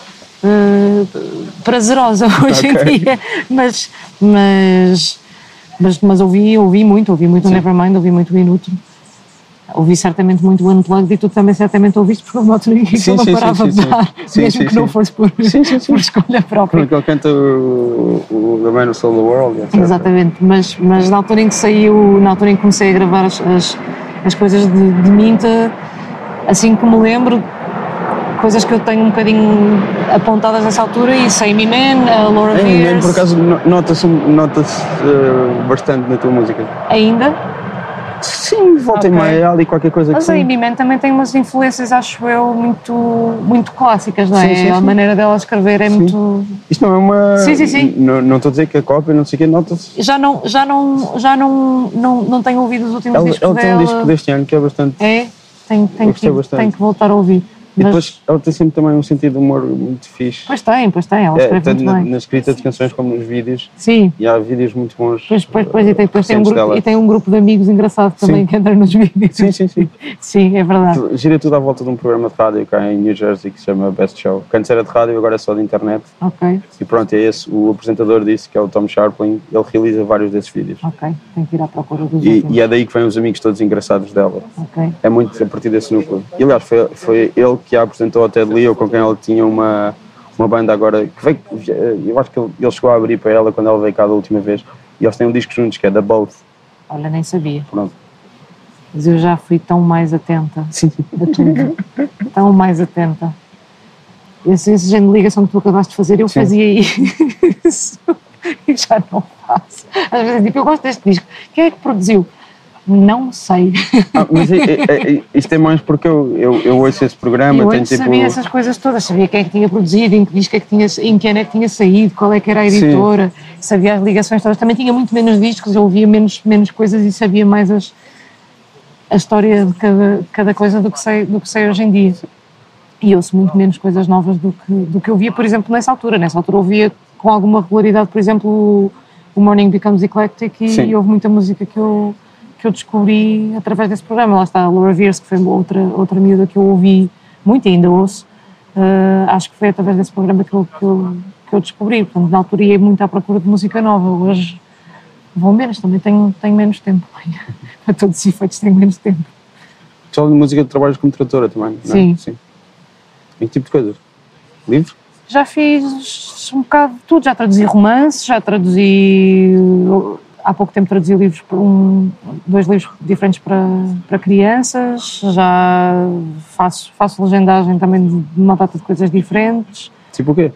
uh, prazerosa hoje Okay. em dia, mas, mas, mas, mas ouvi, ouvi muito, ouvi muito o Nevermind, ouvi muito o Inútil. Ouvi certamente muito o Unplugged e tu também certamente ouviste, porque uma altura em que Sim, eu não sim, parava sim, de sim, dar, sim. mesmo Sim, que sim, não sim. fosse por, Sim, sim, sim. por escolha própria. Porque ele canta o, o The Man Who Sold the World, etcétera. Exatamente, mas, mas na altura em que saiu, na altura em que comecei a gravar as, as, as coisas de, de Minta, assim que me lembro, coisas que eu tenho um bocadinho apontadas nessa altura, e sei Amy Mann, a Laura É, Veers. por acaso nota-se nota uh, bastante na tua música. Ainda? Sim, volta Ok. e meia, há ali qualquer coisa Mas que a sim. Amy Mann também tem umas influências, acho eu, muito, muito clássicas, não é? Sim, sim, A sim. maneira dela escrever é Sim. muito... Isto não é uma... Sim, sim, sim. Não, não estou a dizer que a cópia, não sei o quê, nota-se. Já não, já não, já não, não, não tenho ouvido os últimos Ela, discos ela tem dela. um disco deste ano que é bastante... É? Tenho, tenho, gostei que, bastante. tenho que voltar a ouvir. E Mas- depois ela tem sempre também um sentido de humor muito fixe. Pois tem, pois tem, ela É, escreve tanto muito na, bem. na escrita de canções como nos vídeos. Sim, E há vídeos muito bons. pois, pois, pois, e tem, depois tem um recentes grupo, dela. e tem um grupo de amigos engraçado também Sim. que entra nos vídeos. Sim, sim, sim. Sim, é verdade. Gira tudo à volta de um programa de rádio cá em New Jersey que se chama Best Show. Que antes era de rádio, agora é só de internet. Ok, E pronto, é esse. O apresentador disse, que é o Tom Sharpling, ele realiza vários desses vídeos. ok, tenho que ir à procura dos E, últimos. e é daí que vêm os amigos todos engraçados dela. Ok, É muito a partir desse núcleo. E aliás, foi, foi ele que a apresentou ao Ted Leo, com quem ela tinha uma, uma banda agora. Que veio, eu acho que ele, ele chegou a abrir para ela quando ela veio cá da última vez. E eles têm um disco juntos que é The Both. olha, nem sabia. Pronto. Mas eu já fui tão mais atenta Sim. a tudo. Tão mais atenta. Esse, esse género de ligação que tu acabaste de fazer, eu Sim. fazia isso. E já não faço. Às vezes, tipo, eu gosto deste disco. Quem é que produziu? Não sei. Ah, mas é, é, é, isto é mais porque eu, eu, eu ouço esse programa. Eu tenho, antes tipo, sabia essas coisas todas, sabia quem é que tinha produzido, em que disco é que tinha, em que ano é que tinha saído, qual é que era a editora, sabia as ligações todas. Também tinha muito menos discos, eu ouvia menos, menos coisas e sabia mais as, a história de cada, de cada coisa do que, sei, do que sei hoje em dia. E ouço muito menos coisas novas do que, do que eu via, por exemplo, nessa altura. Nessa altura ouvia com alguma regularidade, por exemplo, o, o Morning Becomes Eclectic e, Sim. e houve muita música que eu, que eu descobri através desse programa. Lá está a Laura Veers, que foi outra, outra miúda que eu ouvi muito e ainda ouço. Uh, acho que foi através desse programa que eu, que eu, que eu descobri. Portanto, na altura ia muito à procura de música nova. Hoje vou menos, também tenho, tenho menos tempo. Para todos os efeitos tenho menos tempo. Só de música de trabalhos como tradutora também, não é? Sim. Sim. E que tipo de coisas? Livro? Já fiz um bocado de tudo, já traduzi romances, já traduzi, há pouco tempo traduzi livros, um, dois livros diferentes para, para crianças, já faço, faço legendagem também de uma data de coisas diferentes, Tipo o quê?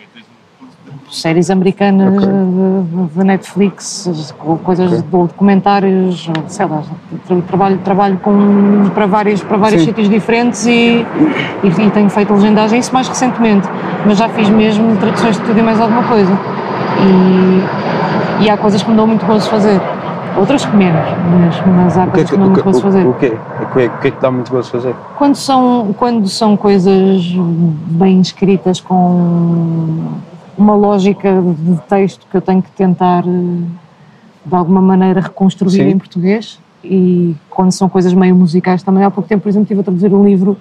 séries americanas Ok. de, de Netflix, coisas Ok. de documentários, sei lá, tra- trabalho, trabalho com, para vários, para vários Sim. sítios diferentes e, e, e tenho feito legendagem, isso mais recentemente, mas já fiz mesmo traduções de tudo e mais alguma coisa. E, e há coisas que me dão muito gosto fazer, outras que menos, mas, mas há O que é coisas que, que me dão o muito que, gosto o, fazer. o quê? O que, é, o que é que dá muito gosto de fazer? Quando são, quando são coisas bem escritas com uma lógica de texto que eu tenho que tentar uh, de alguma maneira reconstruir Sim. em português, e quando são coisas meio musicais também. Há pouco tempo, por exemplo, estive a traduzir um livro,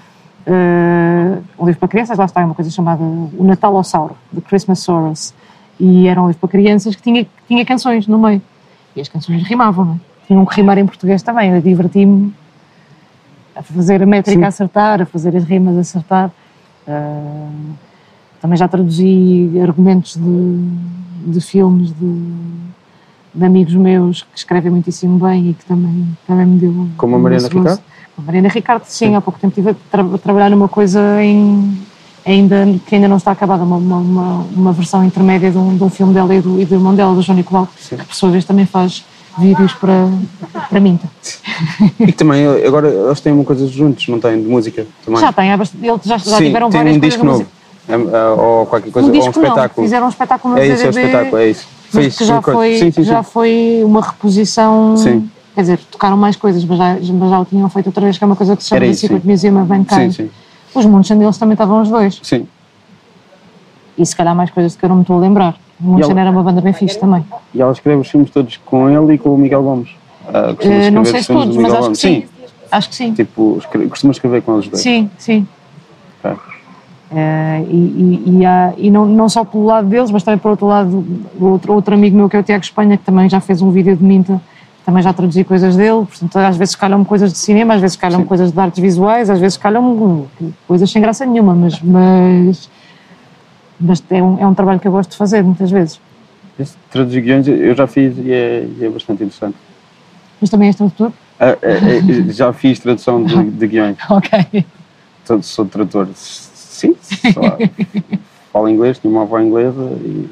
uh, um livro para crianças, lá está, é uma coisa chamada O Natalossauro, The Christmas Sorrows, e era um livro para crianças que tinha, que tinha canções no meio, e as canções rimavam, não é? Tinham que rimar em português também. Eu diverti-me a fazer a métrica Sim. a acertar, a fazer as rimas a acertar. Uh, também já traduzi argumentos de, de filmes de, de amigos meus que escrevem muitíssimo bem e que também, também me deu... Como a Mariana Ricardo? A Mariana Ricardo, sim, sim. Há pouco tempo estive a, tra a trabalhar numa coisa em, ainda, que ainda não está acabada, uma, uma, uma versão intermédia de um, de um filme dela e do, e do irmão dela, do João Nicolau, sim. que por sua vez também faz vídeos para, para mim. E que também, agora eles têm uma coisa juntos, não têm, de música também? Já têm, eles já, já Sim, tiveram tem várias um coisas disco novo, é, é, ou qualquer coisa, um disco ou um espetáculo. Não, fizeram um espetáculo no é C D B, isso, é o espetáculo, é isso. Foi isso, que já, foi, sim, sim, já sim. foi uma reposição, sim. quer dizer, tocaram mais coisas, mas já, mas já o tinham feito outra vez, que é uma coisa que se chama The Secret Museum of Mankind. Sim, sim. Os Munchen deles também estavam os dois. Sim. E se calhar mais coisas que eu não me estou a lembrar. O Munchen ela... era uma banda bem fixe também. E ela escreve os filmes todos com ele e com o Miguel Gomes. Uh, uh, não sei se todos, mas acho que sim. sim. Acho que sim. Tipo, escreve, costuma escrever com eles dois. Sim, sim. Okay. Uh, e e, e, há, e não, não só pelo lado deles, mas também por outro lado, outro, outro amigo meu que é o Tiago Espanha, que também já fez um vídeo de Minta, também já traduzi coisas dele, portanto às vezes calham-me coisas de cinema, às vezes calham-me coisas de artes visuais, às vezes calham-me coisas sem graça nenhuma, mas, mas, mas é, um, é um trabalho que eu gosto de fazer muitas vezes. Esse traduzir guiões eu já fiz e é, e é bastante interessante. Mas também és tradutor? Ah, é, é, já fiz tradução de, de guiões. Ok. Sou, sou tradutor. Sim, sei lá. Falo inglês, tinha uma avó inglesa e,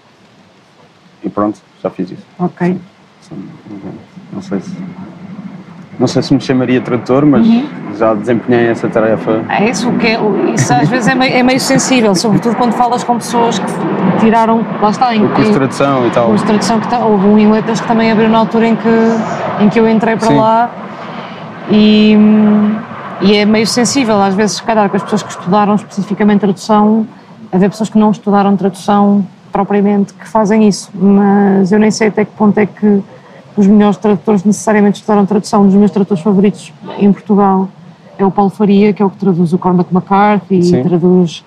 e pronto, já fiz isso. Ok. Sim, não sei se não sei se me chamaria tradutor, mas uhum. já desempenhei essa tarefa. É isso, que é, isso às vezes é meio, é meio sensível, sobretudo quando falas com pessoas que tiraram, lá está, em, o curso de tradução e tal. O curso de tradução que houve um em letras que também abriu na altura em que, em que eu entrei para Sim. lá e, e é meio sensível, às vezes, se calhar, com as pessoas que estudaram especificamente tradução, haver pessoas que não estudaram tradução propriamente que fazem isso, mas eu nem sei até que ponto é que os melhores tradutores necessariamente estudaram tradução. Um dos meus tradutores favoritos em Portugal é o Paulo Faria, que é o que traduz o Cormac McCarthy Sim. e traduz...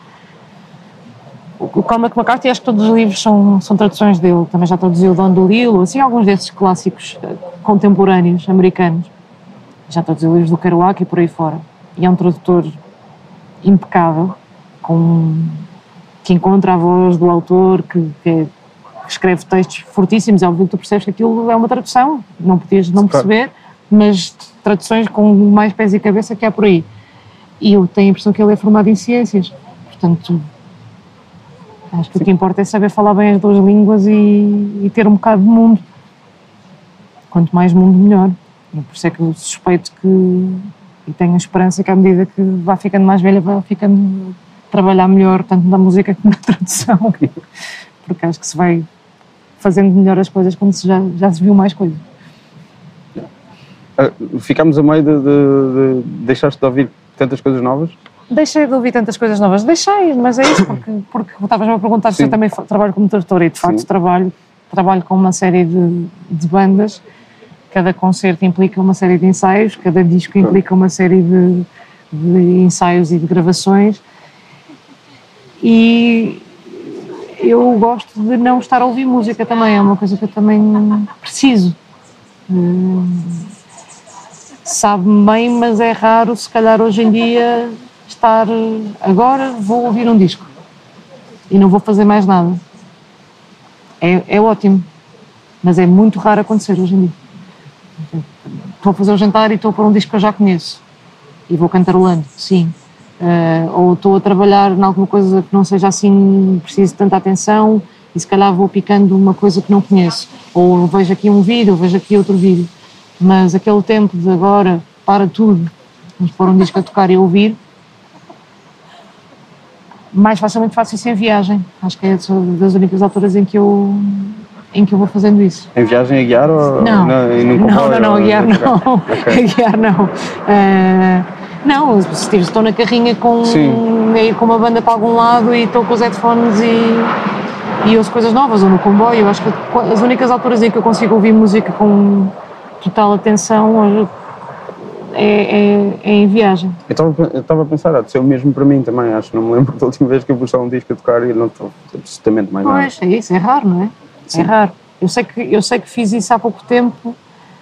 O Cormac McCarthy, acho que todos os livros são, são traduções dele. Também já traduziu o Don DeLillo, assim, alguns desses clássicos contemporâneos americanos. Já traduziu livros do Kerouac e por aí fora. E é um tradutor impecável, com, que encontra a voz do autor, que, que é... escreve textos fortíssimos, é óbvio que tu percebes que aquilo é uma tradução, não podias não perceber, mas traduções com mais pés e cabeça que há por aí. E eu tenho a impressão que ele é formado em ciências, portanto, acho que Sim. o que importa é saber falar bem as duas línguas e, e ter um bocado de mundo. Quanto mais mundo, melhor. E por isso é que eu suspeito que, e tenho a esperança que à medida que vá ficando mais velha, vá ficando a trabalhar melhor, tanto na música como na tradução, porque acho que se vai fazendo melhor as coisas quando se já, já se viu mais coisas. Uh, ficámos a meio de, de, de... Deixaste de ouvir tantas coisas novas? Deixei de ouvir tantas coisas novas. Deixei, mas é isso, porque, porque estavas-me a perguntar Sim. se eu também trabalho como tradutora, e de facto trabalho, trabalho com uma série de, de bandas. Cada concerto implica uma série de ensaios, cada disco implica uma série de, de ensaios e de gravações. E eu gosto de não estar a ouvir música também, é uma coisa que eu também preciso. Hum, sabe-me bem, mas é raro, se calhar hoje em dia, estar... Agora vou ouvir um disco e não vou fazer mais nada. É, é ótimo, mas é muito raro acontecer hoje em dia. Estou a fazer o jantar e estou a pôr um disco que eu já conheço e vou cantarolando, sim. Uh, ou estou a trabalhar em alguma coisa que não seja assim, preciso de tanta atenção e se calhar vou picando uma coisa que não conheço, ou vejo aqui um vídeo, ou vejo aqui outro vídeo, mas aquele tempo de agora, para tudo, vamos pôr um disco a tocar e a ouvir, mais facilmente faço isso em viagem. Acho que é das únicas alturas em que eu, em que eu vou fazendo isso. Em viagem a guiar ou não, não, não, não, não, a guiar não, okay. a guiar não. Uh, Não, se estou na carrinha com, a ir com uma banda para algum lado e estou com os headphones e, e ouço coisas novas, ou no comboio. Eu acho que as únicas alturas em que eu consigo ouvir música com total atenção é, é, é em viagem. Eu estava a pensar, há de ser o mesmo para mim também, acho, não me lembro da última vez que eu pus só um disco a tocar e não estou absolutamente mais nada. Pois, é isso, é raro, não é? Sim. É raro. Eu sei, que, eu sei que fiz isso há pouco tempo,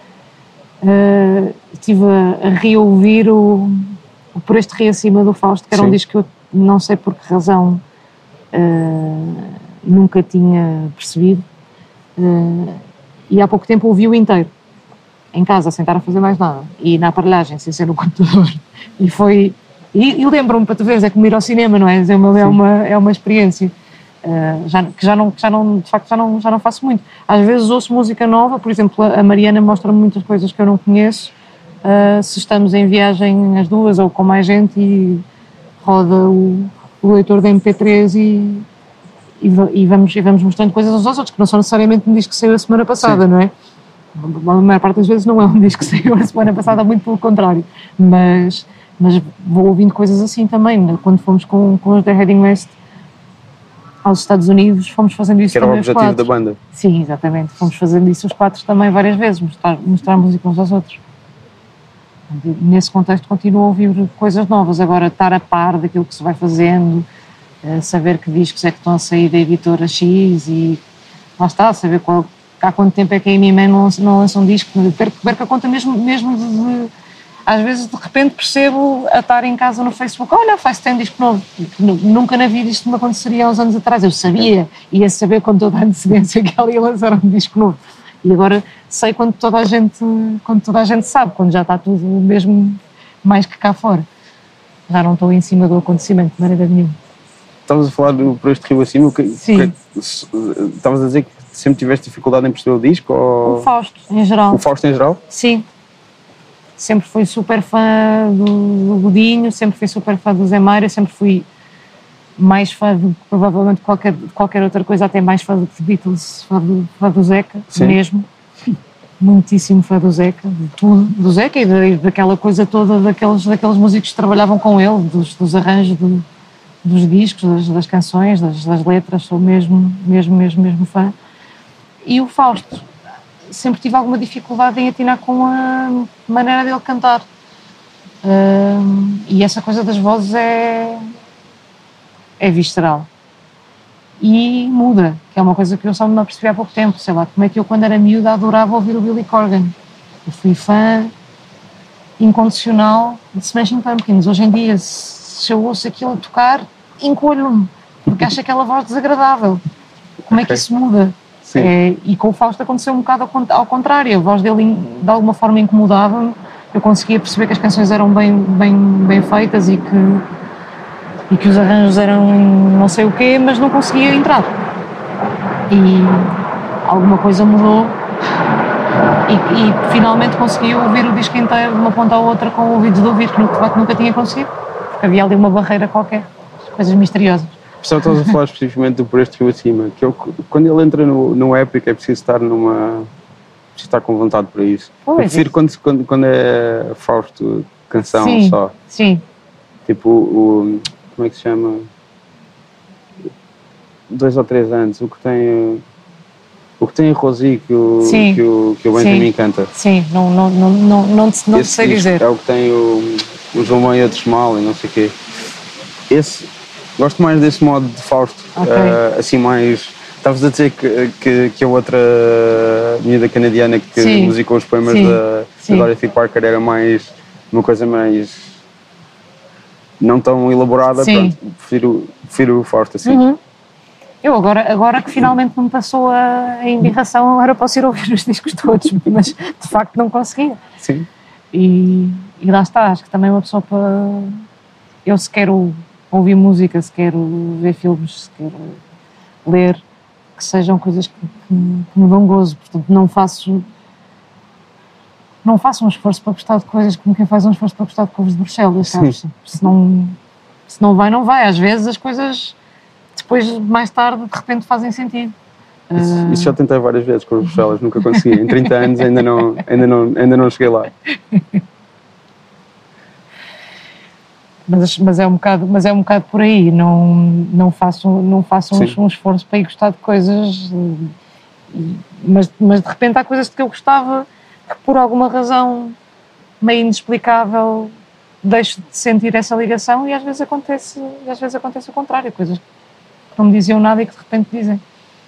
uh, estive a, a reouvir o, o Por Este Rio Acima do Fausto, que era Sim. um disco que eu não sei por que razão uh, nunca tinha percebido, uh, e há pouco tempo ouvi-o inteiro. Em casa, sem estar a fazer mais nada, e na aparelhagem, sem ser no computador, e foi, e, e lembro-me, para tu veres, é como ir ao cinema, não é? É uma, é uma, é uma experiência, uh, já, que já não, já não, de facto já não, já não faço muito. Às vezes ouço música nova, por exemplo, a Mariana mostra-me muitas coisas que eu não conheço, uh, se estamos em viagem as duas, ou com mais gente, e roda o, o leitor da M P três e, e, e, vamos, e vamos mostrando coisas uns aos outros, que não são necessariamente um disco que saiu a semana passada, Sim. não é? A maior parte das vezes não é um disco que saiu a semana passada, muito pelo contrário, mas, mas vou ouvindo coisas assim também. Quando fomos com, com os The Heading West aos Estados Unidos, fomos fazendo isso que era também o objetivo da banda. Sim, exatamente, fomos fazendo isso os quatro também várias vezes, mostrar, mostrar música uns aos outros. Nesse contexto continuo a ouvir coisas novas, agora estar a par daquilo que se vai fazendo, saber que discos é que estão a sair da editora X e lá está, saber qual há quanto tempo é que a Amy Man não, não lança um disco, perco, perco a conta mesmo, mesmo de, de, às vezes de repente percebo a estar em casa no Facebook, olha, faz tem um disco novo, nunca na vida isto me aconteceria há uns anos atrás, eu sabia, ia saber com toda a antecedência que ela ia lançar um disco novo, e agora sei quando toda a gente, quando toda a gente sabe, quando já está tudo mesmo mais que cá fora, já não estou em cima do acontecimento de maneira nenhuma. Estavas a falar do Por Este Rio Acima, que, Sim. Que, estavas a dizer que sempre tiveste dificuldade em perceber o disco? Ou... O Fausto, em geral. O Fausto em geral? Sim. Sempre fui super fã do, do Godinho, sempre fui super fã do Zé Mário, sempre fui mais fã de provavelmente qualquer, qualquer outra coisa, até mais fã do Beatles, fã do, fã do Zeca, Sim. mesmo. Muitíssimo fã do Zeca, de tudo, do Zeca e da, daquela coisa toda daqueles, daqueles músicos que trabalhavam com ele, dos, dos arranjos do, dos discos, das, das canções, das, das letras, sou mesmo, mesmo, mesmo, mesmo fã. E o Fausto, sempre tive alguma dificuldade em atinar com a maneira dele cantar. Um, e essa coisa das vozes é, é visceral. E muda, que é uma coisa que eu só me apercebi há pouco tempo. Sei lá, como é que eu, quando era miúda, adorava ouvir o Billy Corgan. Eu fui fã incondicional de Smashing Pumpkins. Hoje em dia, se eu ouço aquilo a tocar, encolho-me, porque acho aquela voz desagradável. Como é que isso muda? É, e com o Fausto aconteceu um bocado ao contrário, a voz dele de alguma forma incomodava-me, eu conseguia perceber que as canções eram bem, bem, bem feitas e que, e que os arranjos eram não sei o quê, mas não conseguia entrar. E alguma coisa mudou e, e finalmente consegui ouvir o disco inteiro de uma ponta à outra com ouvidos de ouvir, que de facto nunca tinha conseguido, porque havia ali uma barreira qualquer, coisas misteriosas. Só estás a falar especificamente do Por Este Rio Acima, que eu, quando ele entra no, no Epic é preciso estar numa... preciso estar com vontade para isso. Pois eu prefiro quando, quando, quando é Fausto canção sim, só. Sim. Tipo o... como é que se chama? Dois ou três anos, o que tem... o que tem a Rosi que o, sim, que o, que o Benjamin sim, canta. Sim, não, não, não, não, não, te, não te sei dizer. É o que tem o, o João Mãe e outros mal e não sei o quê. Esse... Gosto mais desse modo de Fausto, okay. uh, assim mais... Estavas a dizer que, que, que a outra miúda canadiana que sim. musicou os poemas sim. da, da Dorothy Parker era mais... uma coisa mais... não tão elaborada, sim. pronto, prefiro, prefiro o Fausto assim. Uhum. Eu agora, agora que finalmente me passou a, a embirração, agora posso ir ouvir os discos todos, mas de facto não conseguia. Sim. E, e lá está, acho que também uma pessoa para... Eu se quero... ouvir música, se quero ver filmes, se quero ler, que sejam coisas que, que, que me dão gozo. Portanto, não faço não faço um esforço para gostar de coisas como quem faz um esforço para gostar de couves de Bruxelas, sabes? Se não, se não vai, não vai. Às vezes as coisas depois, mais tarde, de repente fazem sentido. Isso, uh... isso já tentei várias vezes com as Bruxelas, nunca consegui. Em trinta anos ainda não, ainda não, ainda não cheguei lá. Mas, mas, é um bocado, mas é um bocado por aí, não, não faço, não faço um, um esforço para ir gostar de coisas, mas, mas de repente há coisas de que eu gostava que por alguma razão meio inexplicável deixo de sentir essa ligação e às vezes acontece, às vezes acontece o contrário, coisas que não me diziam nada e que de repente dizem.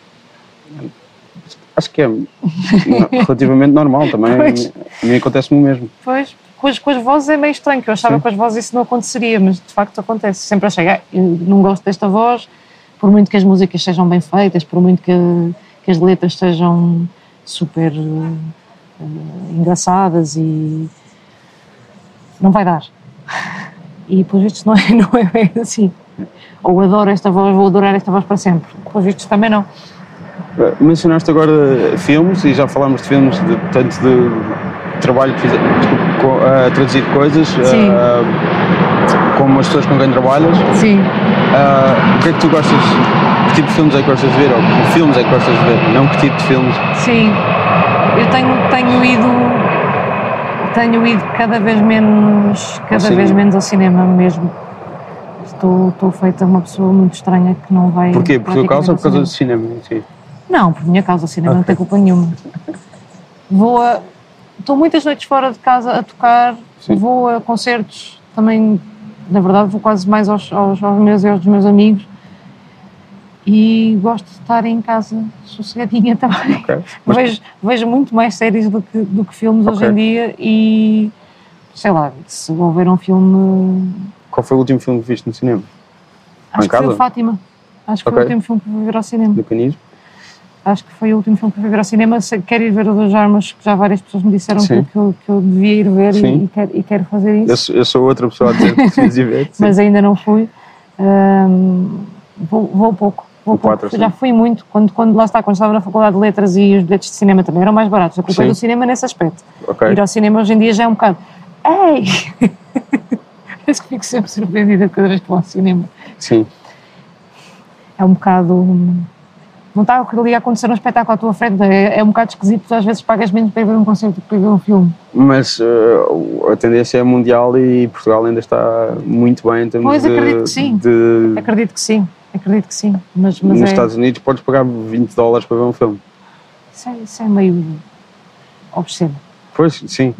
Acho que é relativamente normal também, pois. A mim acontece-me o mesmo. Pois, com as, com as vozes é meio estranho, que eu achava Sim. que com as vozes isso não aconteceria, mas de facto acontece. Sempre achei, ah, eu não gosto desta voz, por muito que as músicas sejam bem feitas, por muito que, que as letras sejam super uh, engraçadas e não vai dar. E pelos vistos não é, não é bem assim. Ou adoro esta voz, vou adorar esta voz para sempre. Pelos vistos também não. Mencionaste agora filmes e já falámos de filmes, de, tanto de trabalho que fizeste, a traduzir coisas, Sim. Uh, como as pessoas com quem trabalhas. Sim. Uh, o que é que tu gostas, que tipo de filmes é que gostas de ver, ou que filmes é que gostas de ver, não que tipo de filmes? Sim, eu tenho, tenho ido, tenho ido cada vez menos, cada ao vez menos ao cinema mesmo. Estou, estou feita uma pessoa muito estranha que não vai... Porquê? Por tua causa ou por causa do cinema? Sim. Não, por minha causa, o cinema okay. não tem culpa nenhuma. Vou a... Estou muitas noites fora de casa a tocar, Sim. vou a concertos, também, na verdade, vou quase mais aos, aos, aos meus e aos dos meus amigos e gosto de estar em casa sossegadinha também. Okay. Mas... Vejo, vejo muito mais séries do que, do que filmes okay. hoje em dia e, sei lá, se vou ver um filme... Qual foi o último filme que viste no cinema? Acho que foi o Fátima. Acho que okay. foi o último filme que fui ver ao cinema. Do Canismo? Acho que foi o último filme que fui ver ao cinema. Quero ir ver o Dois Armas, que já várias pessoas me disseram que, que, eu, que eu devia ir ver e, e, quero, e quero fazer isso. Eu sou, eu sou outra pessoa a dizer que precisas ir ver. Mas ainda não fui. Um, vou, vou pouco. Vou pouco. quatro, já fui muito. Quando, quando lá está, quando estava na Faculdade de Letras e os bilhetes de cinema também eram mais baratos. A culpa é do cinema nesse aspecto. Okay. Ir ao cinema hoje em dia já é um bocado... Ei! Parece que fico sempre surpreendida cada vez que vou ao cinema. Sim. É um bocado... Não está ali a acontecer um espetáculo à tua frente, é, é um bocado esquisito, porque às vezes pagas menos para ir ver um concerto do que para ir ver um filme. Mas uh, a tendência é mundial e Portugal ainda está muito bem em termos pois, de... Pois, acredito que sim. De... Acredito que sim, acredito que sim. Mas, mas Nos é... Estados Unidos podes pagar vinte dólares para ver um filme. Isso é, isso é meio obsceno. Pois, sim.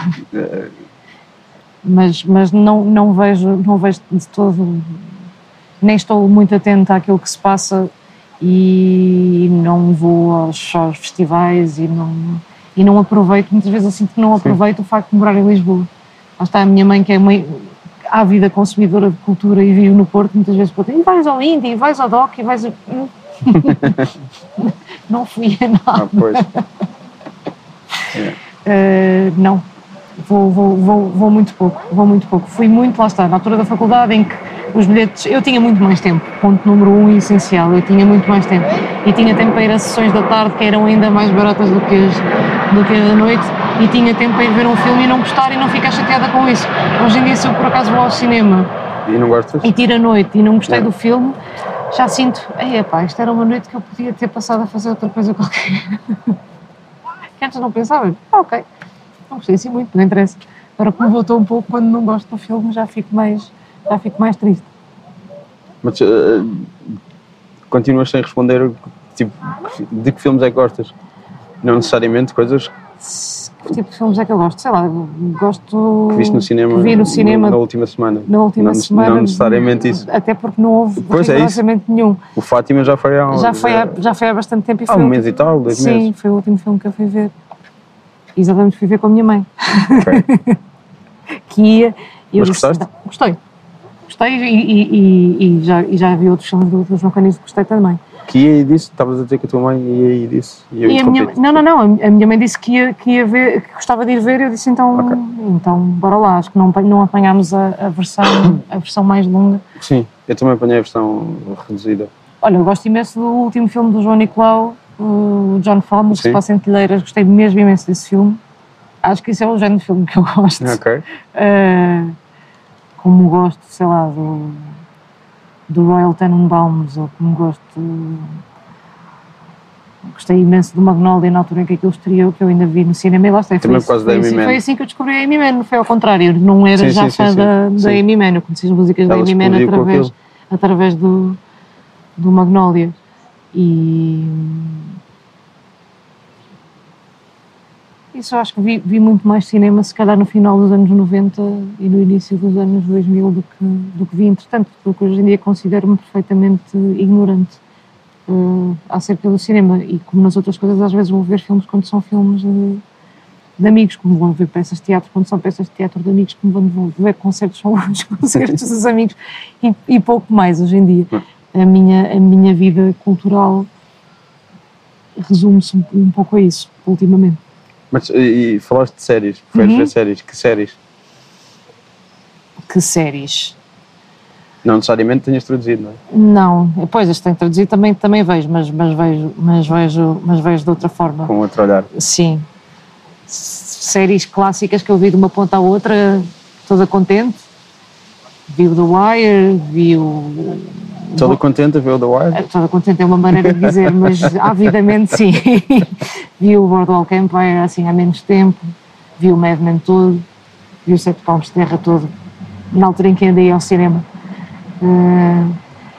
mas mas não, não, vejo, não vejo de todo... Nem estou muito atenta àquilo que se passa... e não vou aos, aos festivais e não, e não aproveito, muitas vezes eu sinto que não aproveito Sim. o facto de morar em Lisboa. Lá está a minha mãe, que é uma ávida consumidora de cultura e vive no Porto, muitas vezes pode dizer, e vais ao Indy, e vais ao Doc, e vais a... não fui a nada. Ah, pois. Uh, não, vou, vou, vou, vou muito pouco, vou muito pouco. Fui muito, lá está, na altura da faculdade em que os bilhetes, eu tinha muito mais tempo, ponto número um e essencial, eu tinha muito mais tempo e tinha tempo para ir a sessões da tarde que eram ainda mais baratas do que as, do que as da noite e tinha tempo para ir ver um filme e não gostar e não ficar chateada com isso. Hoje em dia, se eu por acaso vou ao cinema e não gostas? E tiro a noite e não gostei não. do filme, já sinto, ei, epá, isto era uma noite que eu podia ter passado a fazer outra coisa qualquer. Que antes não pensava, ah, ok, não gostei assim muito, não interessa. Agora como voltou um pouco, quando não gosto do filme já fico mais... já fico mais triste. Mas uh, continuas sem responder, tipo, de que filmes é que gostas? Não necessariamente coisas... Que tipo de filmes é que eu gosto? Sei lá, gosto... Que viste no cinema, vi no cinema na última semana. Na última não, semana. Não necessariamente isso. Até porque não houve pois é nenhum. O Fátima já foi há... Já foi há, já foi há bastante tempo. E há foi um mês e tal, dois sim, meses. Sim, foi o último filme que eu fui ver. Exatamente, fui ver com a minha mãe. Ok. Que ia... Eu Mas disse, gostaste? Gostei. Gostei e, e, e, e, já, e já vi outros filmes do, do João Canismo que gostei também. Que ia e disse? Estavas a dizer que a tua mãe ia e disse? E eu e a minha, não, não, não. A minha mãe disse que ia, que ia ver, que gostava de ir ver e eu disse então, okay. então bora lá. Acho que não, não apanhámos a, a, versão, a versão mais longa. Sim, eu também apanhei a versão reduzida. Olha, eu gosto imenso do último filme do João Nicolau, o John Fallon, que se passa em Telheiras. Gostei mesmo imenso desse filme. Acho que esse é o género de filme que eu gosto. Ok. Uh, como gosto, sei lá, do, do Royal Tenenbaums, ou como gosto, Gostei imenso do Magnolia na altura em que aquilo estreou, que eu ainda vi no cinema e lá está. Também por causa da Amy Mann. Foi assim que eu descobri a Amy Mann, foi ao contrário, não era Sim, já sim, fã sim, da, sim. da Amy Mann, eu conheci as músicas Ela da Amy Mann explodiu com através, aquilo. através do, do Magnolia. E isso eu acho que vi, vi muito mais cinema, se calhar no final dos anos noventa e no início dos anos dois mil do que, do que vi entretanto, porque hoje em dia considero-me perfeitamente ignorante uh, acerca do cinema e como nas outras coisas às vezes vou ver filmes quando são filmes de, de amigos, como vou ver peças de teatro quando são peças de teatro de amigos, como vou ver concertos são os concertos dos amigos e, e pouco mais hoje em dia. A minha, a minha vida cultural resume-se um, um pouco a isso, ultimamente. Mas, e, e falaste de séries, foste Uhum. ver séries, que séries? Que séries? Não necessariamente tenhas traduzido, não é? Não, pois, este tem traduzido também, também vejo, mas, mas, vejo, mas, vejo, mas vejo de outra forma. Com outro olhar. Sim. S- Séries clássicas que eu vi de uma ponta à outra, toda contente. Vi o The Wire, vi o... Todo contente a ver o The Wire? Toda contente é uma maneira de dizer, mas avidamente sim. Vi o Boardwalk Empire assim há menos tempo, vi o Mad Men todo, vi o Sete Palmos de Terra todo, na altura em que andei ao cinema. Uh,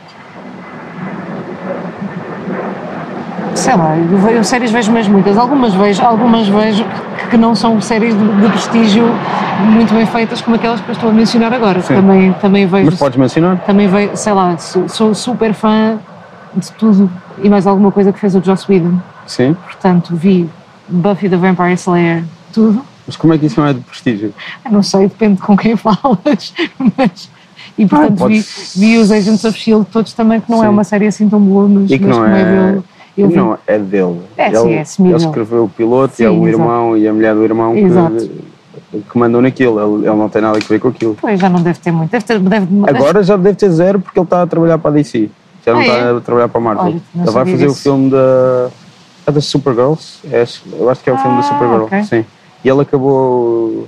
sei lá, eu, ve- eu séries vejo mais muitas, algumas vejo, algumas vejo que, que não são séries de, de prestígio muito bem feitas como aquelas que eu estou a mencionar agora. Sim. Também, também vejo. Mas podes mencionar? Também veio, sei lá, sou, sou super fã de tudo e mais alguma coisa que fez o Joss Whedon. Sim. Portanto, vi Buffy the Vampire Slayer, tudo. Mas como é que isso não é de prestígio? Eu não sei, depende com quem falas, mas... E portanto Ah, vi, podes- vi os Agents of Shield todos também, que não é Sim. uma série assim tão boa, mas, E que mas não como é é... dele, eu vi. Não, é dele. É, ele, sim, é semi ele dele. escreveu o piloto Sim, e é o exato. irmão e a mulher do irmão Exato. que, que mandam naquilo. Ele, ele não tem nada a ver com aquilo. Pois, já não deve ter muito. Deve ter, deve, Agora já deve ter zero porque ele está a trabalhar para a D C. Já não Ah, está é? a trabalhar para a Marvel. Olha, não ele vai sabia fazer disso. o filme da... É da Supergirls? É, eu acho que é o filme da Ah, Supergirl. ok. Sim. E ele acabou...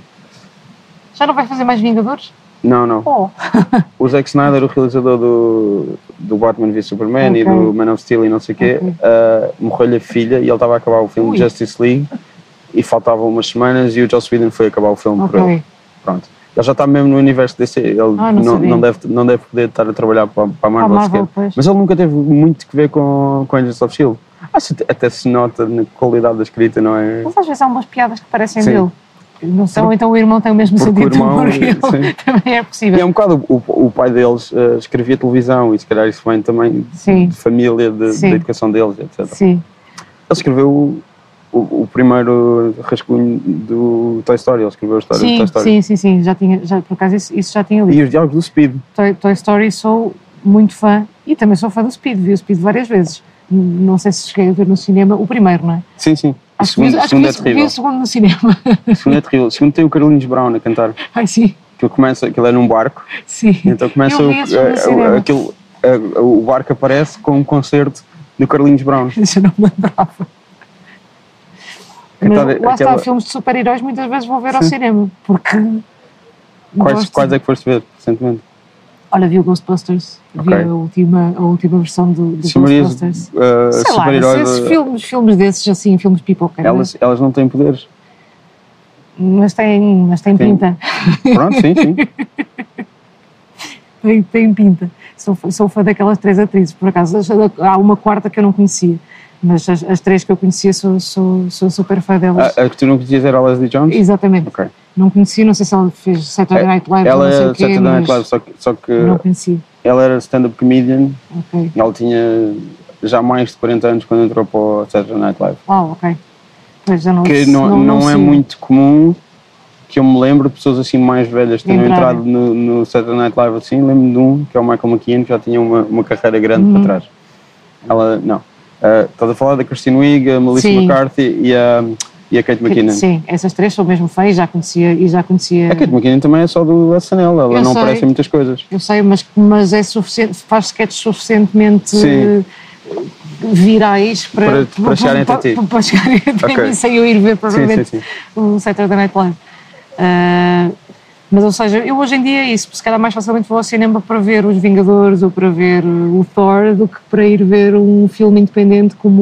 já não vai fazer mais Vingadores? Não, não. Oh, O Zack Snyder, o realizador do, do Batman v Superman e Ok. do Man of Steel e não sei o quê, Ok. uh, morreu-lhe a filha e ele estava a acabar o filme Ui. Justice League e faltavam umas semanas e o Joss Whedon foi acabar o filme por ele. ok. Pronto. Ele já está mesmo no universo D C, ele Ah, não não, sabia. não, deve, não deve poder estar a trabalhar para, para a Marvel, Marvel, sequer. pois. Mas ele nunca teve muito que ver com, com Agents of Shield. Acho que até se nota na qualidade da escrita, não é? Mas às vezes há umas piadas que parecem Sim. dele. Não sei, ou então o irmão tem o mesmo Porque o sentido de irmão, humor que ele. sim. Também é possível. E é um bocado o, o pai deles uh, escrevia televisão e se calhar isso vem também Sim. de família, de, Sim. da educação deles, etcétera. Sim. Ele escreveu o, o, o primeiro rascunho do Toy Story, ele escreveu a história do Sim, Toy Story. sim, sim, sim, já tinha, já, por acaso isso, isso já tinha lido. E os diálogos do Speed. Toy, Toy Story sou muito fã e também sou fã do Speed, vi o Speed várias vezes. Não sei se cheguei a ver no cinema o primeiro, não é? Sim, sim. O Acho segundo, que vi, o acho que segundo é vi, vi terrível. o segundo no cinema. O segundo é terrível. O segundo tem o Carlinhos Brown a cantar. Ai, sim, Aquilo começa, aquilo é num barco, sim. então começa Eu o, vi esse filme no a- a- cinema. aquilo, a- o barco aparece com um concerto do Carlinhos Brown. Isso eu não me lembrava. Mas Aquela- lá está, aquela- filmes de super-heróis muitas vezes vou ver ao Sim. cinema, porque Quais, gosto. quais é que foste ver recentemente? Olha, vi o Ghostbusters, Ok. vi a última, a última versão do, do Chamarias Ghostbusters. uh, Sei lá, super-heróis. esses uh, filmes, filmes desses assim, filmes pipoca, elas, elas não têm poderes. mas tem, mas tem Tem. pinta, Pronto, sim, sim. tem, tem pinta. Sou, sou fã daquelas três atrizes, por acaso, há uma quarta que eu não conhecia, mas as, as três que eu conhecia sou, sou, sou super fã delas. A, a que tu não conhecias era a Leslie Jones? Exatamente, Ok. não conhecia, não sei se ela fez Saturday Night Live ou Ela não sei é o quê, Saturday mas Night Live, só que, só que não conhecia, ela era stand-up comedian. ok. Ela tinha já mais de quarenta anos quando entrou para o Saturday Night Live. Uau, ok. Pois já não, Que não, não, não, é sigo. muito comum que eu me lembro de pessoas assim mais velhas que tenham Entrarem. entrado no, no Saturday Night Live assim. Lembro-me de um, que é o Michael McKean, que já tinha uma, uma carreira grande Uhum. para trás. Ela, não. Uh, estás a falar da Christine Wiig, a Melissa Sim. McCarthy e a, e a Kate McKinnon. Sim, essas três sou mesmo fã e já conhecia, e já conhecia. A Kate McKinnon também é só do S N L, ela Eu não sei. aparece em muitas coisas. Eu sei, mas, mas é suficiente, faz sketches suficientemente Sim. eh, virais para, Para- para chegarem até ti. para, para chegarem até Ok. mim sem eu ir ver provavelmente sim, sim. o Saturday Night Live. Ah, mas, ou seja, eu hoje em dia é isso, se calhar mais facilmente vou ao cinema para ver os Vingadores ou para ver o Thor do que para ir ver um filme independente como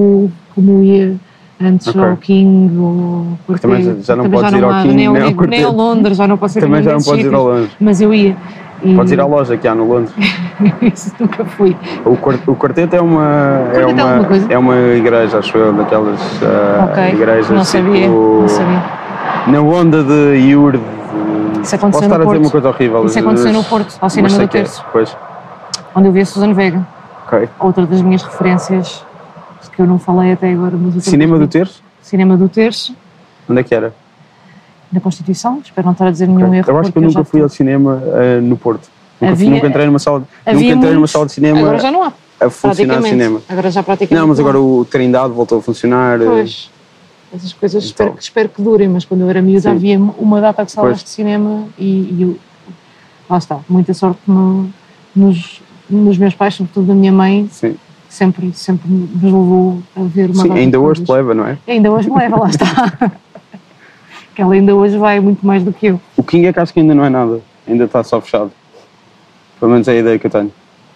como eu ia antes Ok. ao King ou Corte. Também já- já não Também podes ir ao há- King, nem ao, nem ao nem Corte. ao Londres, já não posso ir Também já não nesses podes ir ao sítios, Londres. mas eu ia. E Podes ir à loja que há no Londres. isso nunca fui. O, quart- o quarteto é uma, é, Quarteto é uma, alguma coisa? é uma igreja, acho eu, daquelas ah, Ok, igrejas não sabia, tipo, não sabia. na onda de Iurde. Isso aconteceu Posso estar no a dizer Porto. uma coisa horrível. Isso aconteceu no mas- Porto, ao mas Cinema sei do que é. Terço. Pois, Onde eu vi a Susana Vega. ok. Outra das minhas referências, que eu não falei até agora. Mas outra Cinema das do minhas- Terço? Cinema do Terço, Onde é que era? na Constituição, espero não estar a dizer nenhum Ok. erro. Eu acho que eu porque nunca já fui estou- ao cinema ah, no Porto. Nunca, Havia- nunca entrei numa sala, nunca Havia entrei numa muitos- sala de cinema Agora já não há. a funcionar praticamente. cinema. Agora já praticamente. Não, mas agora há. o Trindade voltou a funcionar. Pois, essas coisas Então. espero, que- espero que durem, mas quando eu era miúda Sim. havia uma data de salas Pois. de cinema e, e eu, lá está, muita sorte no, nos, nos meus pais, sobretudo da minha mãe, Sim, sempre, sempre nos levou a ver uma Sim data ainda de hoje te coisas. leva, não é? Ainda hoje me leva, lá está. Que ela ainda hoje vai muito mais do que eu. O King é que acho que ainda não é nada. Ainda está só fechado. Pelo menos é a ideia que eu tenho.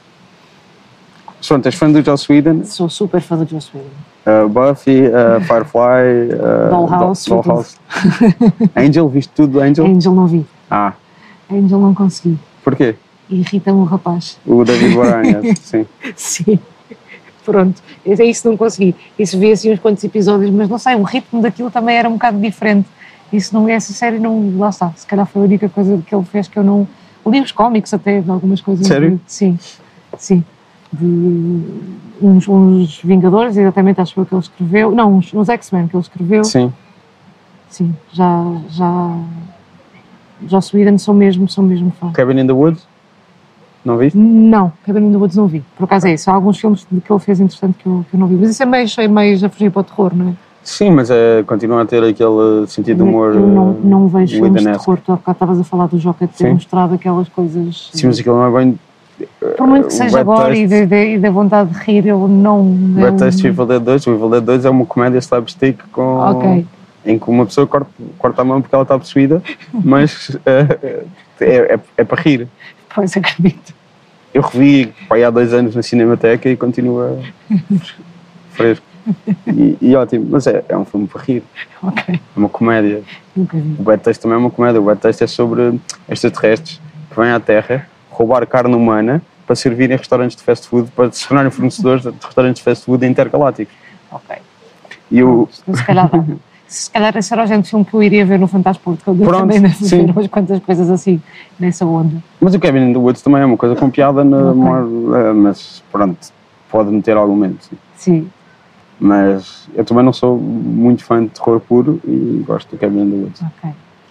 Mas pronto, és fã do Joss Whedon, Sou super fã do Joss Whedon. uh, Buffy, uh, Firefly, uh, Dollhouse, Doll- Dollhouse. Angel, viste tudo do Angel? Angel não vi. Ah, Angel não consegui. porquê? Irrita-me o rapaz. O David Boranha, sim. Sim. Pronto, é isso não consegui. Isso vi assim uns quantos episódios, mas não sei, o ritmo daquilo também era um bocado diferente. Isso não é essa série, não, lá está. Se calhar foi a única coisa que ele fez que eu não. Li os cómics até, de algumas coisas. Sério? De, sim, sim. De uns, uns Vingadores, exatamente, acho que foi o que ele escreveu. Não, uns, uns X-Men que ele escreveu. Sim. Sim, já. já Joss Whedon sou mesmo, sou mesmo fã. Cabin in the Woods? Não viste? Não, Cabin in the Woods não vi. Por acaso é isso. Há alguns filmes que ele fez interessante que eu, que eu não vi. Mas isso é meio, é meio a fugir para o terror, não é? Sim, mas é, continua a ter aquele sentido de humor. Eu não, uh, não vejo filmes de Whedon-esque. terror. Tu há bocado estavas a falar do Joker de ter Sim. mostrado aquelas coisas. Sim, mas aquilo não é bem. Por muito que o seja Bad agora e Taste- da e da vontade de rir, eu não. Bad não- Taste e Evil Dead dois. O Evil Dead dois é uma comédia slapstick com, Ok. em que uma pessoa corta, corta a mão porque ela está possuída, mas eh, é, é, é para rir. Pois acredito. Eu revi pai, há dois anos na Cinemateca e continua fresco. E, e ótimo, mas é, é um filme para rir, Ok. é uma comédia. Nunca vi. O Bad Taste também é uma comédia. O Bad Taste é sobre extraterrestres que vêm à Terra roubar carne humana para servir em restaurantes de fast food, para se tornarem fornecedores de restaurantes de fast food intergalácticos. Ok. E o, Se calhar dá. Se calhar esse era o género de filme que eu iria ver no Fantasporto, que eu Pronto, também deve sim. ver umas quantas coisas assim, nessa onda. Mas o Cabin in the Woods também é uma coisa com piada, na, Ok. maior- eh, mas pronto, pode meter argumento. Sim. Sim. Mas eu também não sou muito fã de terror puro e gosto do Cabin in the Woods. Ok.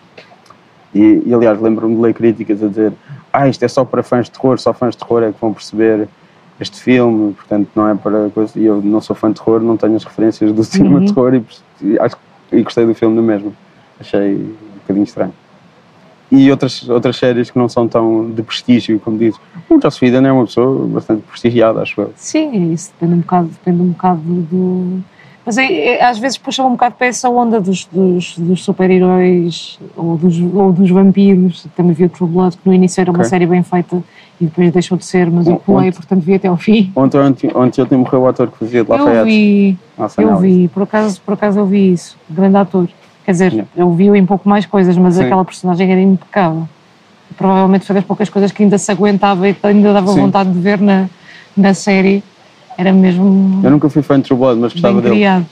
E, e aliás, lembro-me de ler críticas a dizer: ah, isto é só para fãs de terror, só fãs de terror é que vão perceber este filme, portanto não é para coisa. E eu não sou fã de terror, não tenho as referências do cinema Uhum. de terror e, perce- e acho que e gostei do filme na mesma. Achei um bocadinho estranho. E outras, outras séries que não são tão de prestígio, como dizes. O Joss Whedon é uma pessoa bastante prestigiada, acho eu. Sim, é isso, depende um bocado, depende um bocado do... Mas é, é, às vezes puxa um bocado para essa onda dos, dos, dos super-heróis ou dos, ou dos vampiros. Também vi o True Blood, que no início era uma Ok. série bem feita e depois deixou de ser, mas eu Onde- pulei, portanto vi até ao fim. Ontem, ontem, ontem, ontem morreu o ator que fazia de Eu Lafayette. vi, Nossa, eu não. vi, por acaso, por acaso eu vi isso, grande ator. Quer dizer, Yeah. eu vi-o em pouco mais coisas, mas Sim. aquela personagem era impecável. Provavelmente foi das poucas coisas que ainda se aguentava e que ainda dava Sim. vontade de ver na, na série. Era mesmo Eu nunca fui fã de True Blood, mas gostava bem dele. criado.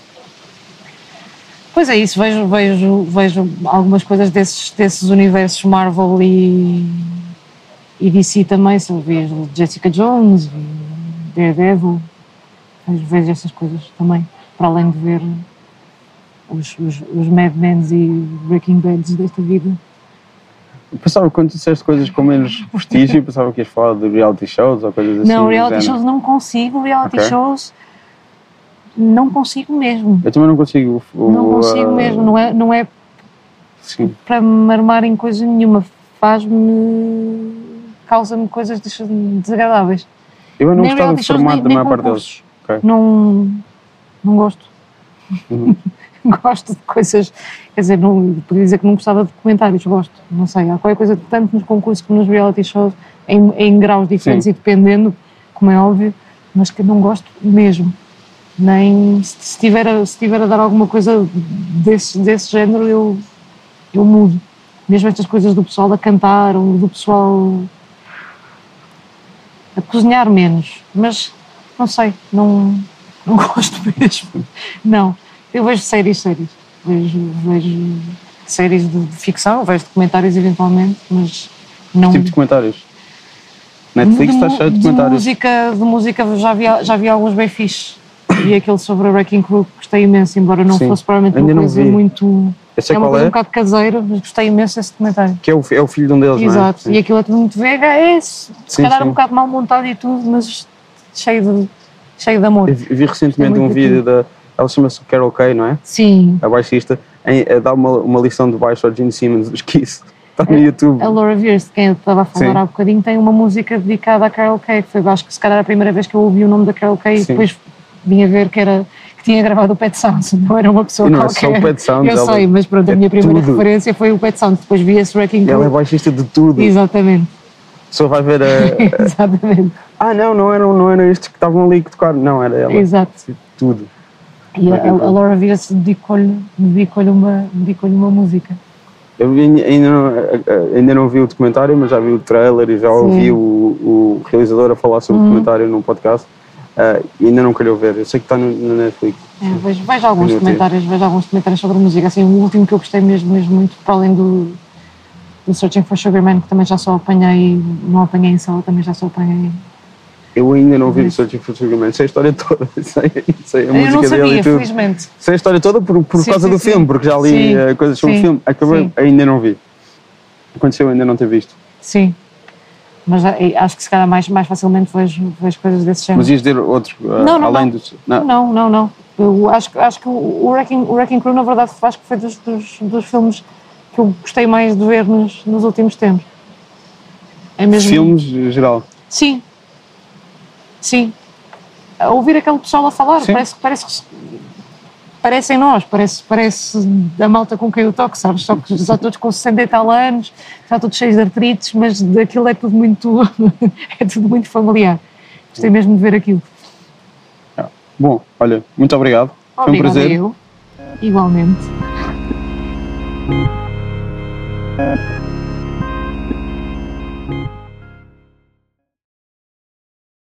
Pois é isso, vejo, vejo, vejo algumas coisas desses, desses universos Marvel e, e D C também, se eu vejo Jessica Jones e Daredevil, vejo, vejo essas coisas também, para além de ver os, os, os Mad Men's e Breaking Bads desta vida. Eu pensava que quando disseste coisas com menos prestígio, pensava que ias falar de reality shows ou coisas assim. Não, do reality género. shows não consigo, reality Ok. shows não consigo mesmo, Eu também não consigo. o- não consigo uh, mesmo, não é, não é Sim. para me armar em coisa nenhuma, faz-me, causa-me coisas des- desagradáveis. Eu não Nem gostava do reality shows, formato nem- da nem maior parte deles. concursos. Ok. Não, não gosto. Uhum. Gosto de coisas, quer dizer, não, podia dizer que não gostava de comentários, gosto, não sei, há qualquer coisa, tanto nos concursos como nos reality shows, em, em graus diferentes Sim. e dependendo, como é óbvio, mas que não gosto mesmo. Nem se, se, tiver a, se tiver a dar alguma coisa desse, desse género, eu, eu mudo. Mesmo estas coisas do pessoal a cantar ou do pessoal a cozinhar menos. Mas não sei, não, não gosto mesmo. Não. Eu vejo séries, séries. Vejo, vejo séries de, de ficção, vejo documentários eventualmente, mas não... Que tipo de documentários? Netflix está cheio de documentários. De música, de música já, vi, já vi alguns bem fixes. E aquele sobre a Wrecking Crew gostei imenso, embora não Sim. fosse provavelmente uma coisa muito... Esse é uma coisa é? um bocado caseira, mas gostei imenso desse documentário. Que é o, é o filho de um deles, Exato, não é? E aquilo é tudo muito V H S, se sim, calhar sim. um bocado mal montado e tudo, mas cheio de, cheio de amor. Eu vi recentemente um vídeo da... Ela chama-se Carol Kay, não é? Sim. A baixista, em, a dar uma, uma lição de baixo ao Gene Simmons, dos Kiss. Está no YouTube. A Laura Veirs, de quem eu estava a falar Sim. há bocadinho, tem uma música dedicada à Carol Kay, que foi, acho que se calhar a primeira vez que eu ouvi o nome da Carol Kay e depois vim a ver que, era, que tinha gravado o Pet Sounds, não era uma pessoa e não qualquer. Não é só o Pet Sounds. Eu sei, mas pronto, a é minha primeira tudo. referência foi o Pet Sounds, depois vi esse Wrecking Crew. Ela é baixista de tudo. Exatamente. Só vai ver a... Exatamente. Ah não, não eram, não eram estes que estavam ali que tocaram, não, era ela. Exato. Tudo. E a, a Laura Veirs dedicou-lhe dedicou-lhe uma, dedicou uma música. Eu ainda não, ainda não vi o documentário, mas já vi o trailer e já Sim. ouvi o, o realizador a falar sobre hum. o documentário num podcast uh, e ainda não queria ver. Eu sei que está no, no Netflix. É, vejo, vejo alguns documentários, vejo alguns documentários sobre música. Assim, o último que eu gostei mesmo, mesmo muito, para além do, do Searching for Sugar Man, que também já só apanhei, não apanhei em sala, também já só apanhei. Eu ainda não vi o Searching for Sugar Man, sei a história toda, sei, sei a eu música não sabia, dele e tudo. Felizmente. Sei a história toda por, por sim, causa sim, do sim. filme, porque já li sim, uh, coisas sobre sim, o filme. Acabei, ainda não vi. Aconteceu ainda não ter visto. Sim, mas acho que se calhar mais, mais facilmente vejo, vejo coisas desse género. Mas ias dizer outros, uh, não, não, além não. dos... Não, não, não. não. Eu acho, acho que o Wrecking, o Wrecking Crew, na verdade, acho que foi dos, dos, dos filmes que eu gostei mais de ver nos, nos últimos tempos. É mesmo... Filmes, em geral? Sim. Sim. A ouvir aquele pessoal a falar, parece, parece, parecem nós, parece, parece a malta com quem eu toco, sabes? Só que já todos com sessenta e tal anos, já todos cheios de artrites, mas daquilo é tudo muito, é tudo muito familiar. Gostei mesmo de ver aquilo. Bom, olha, muito obrigado. Foi um prazer. Eu. Igualmente.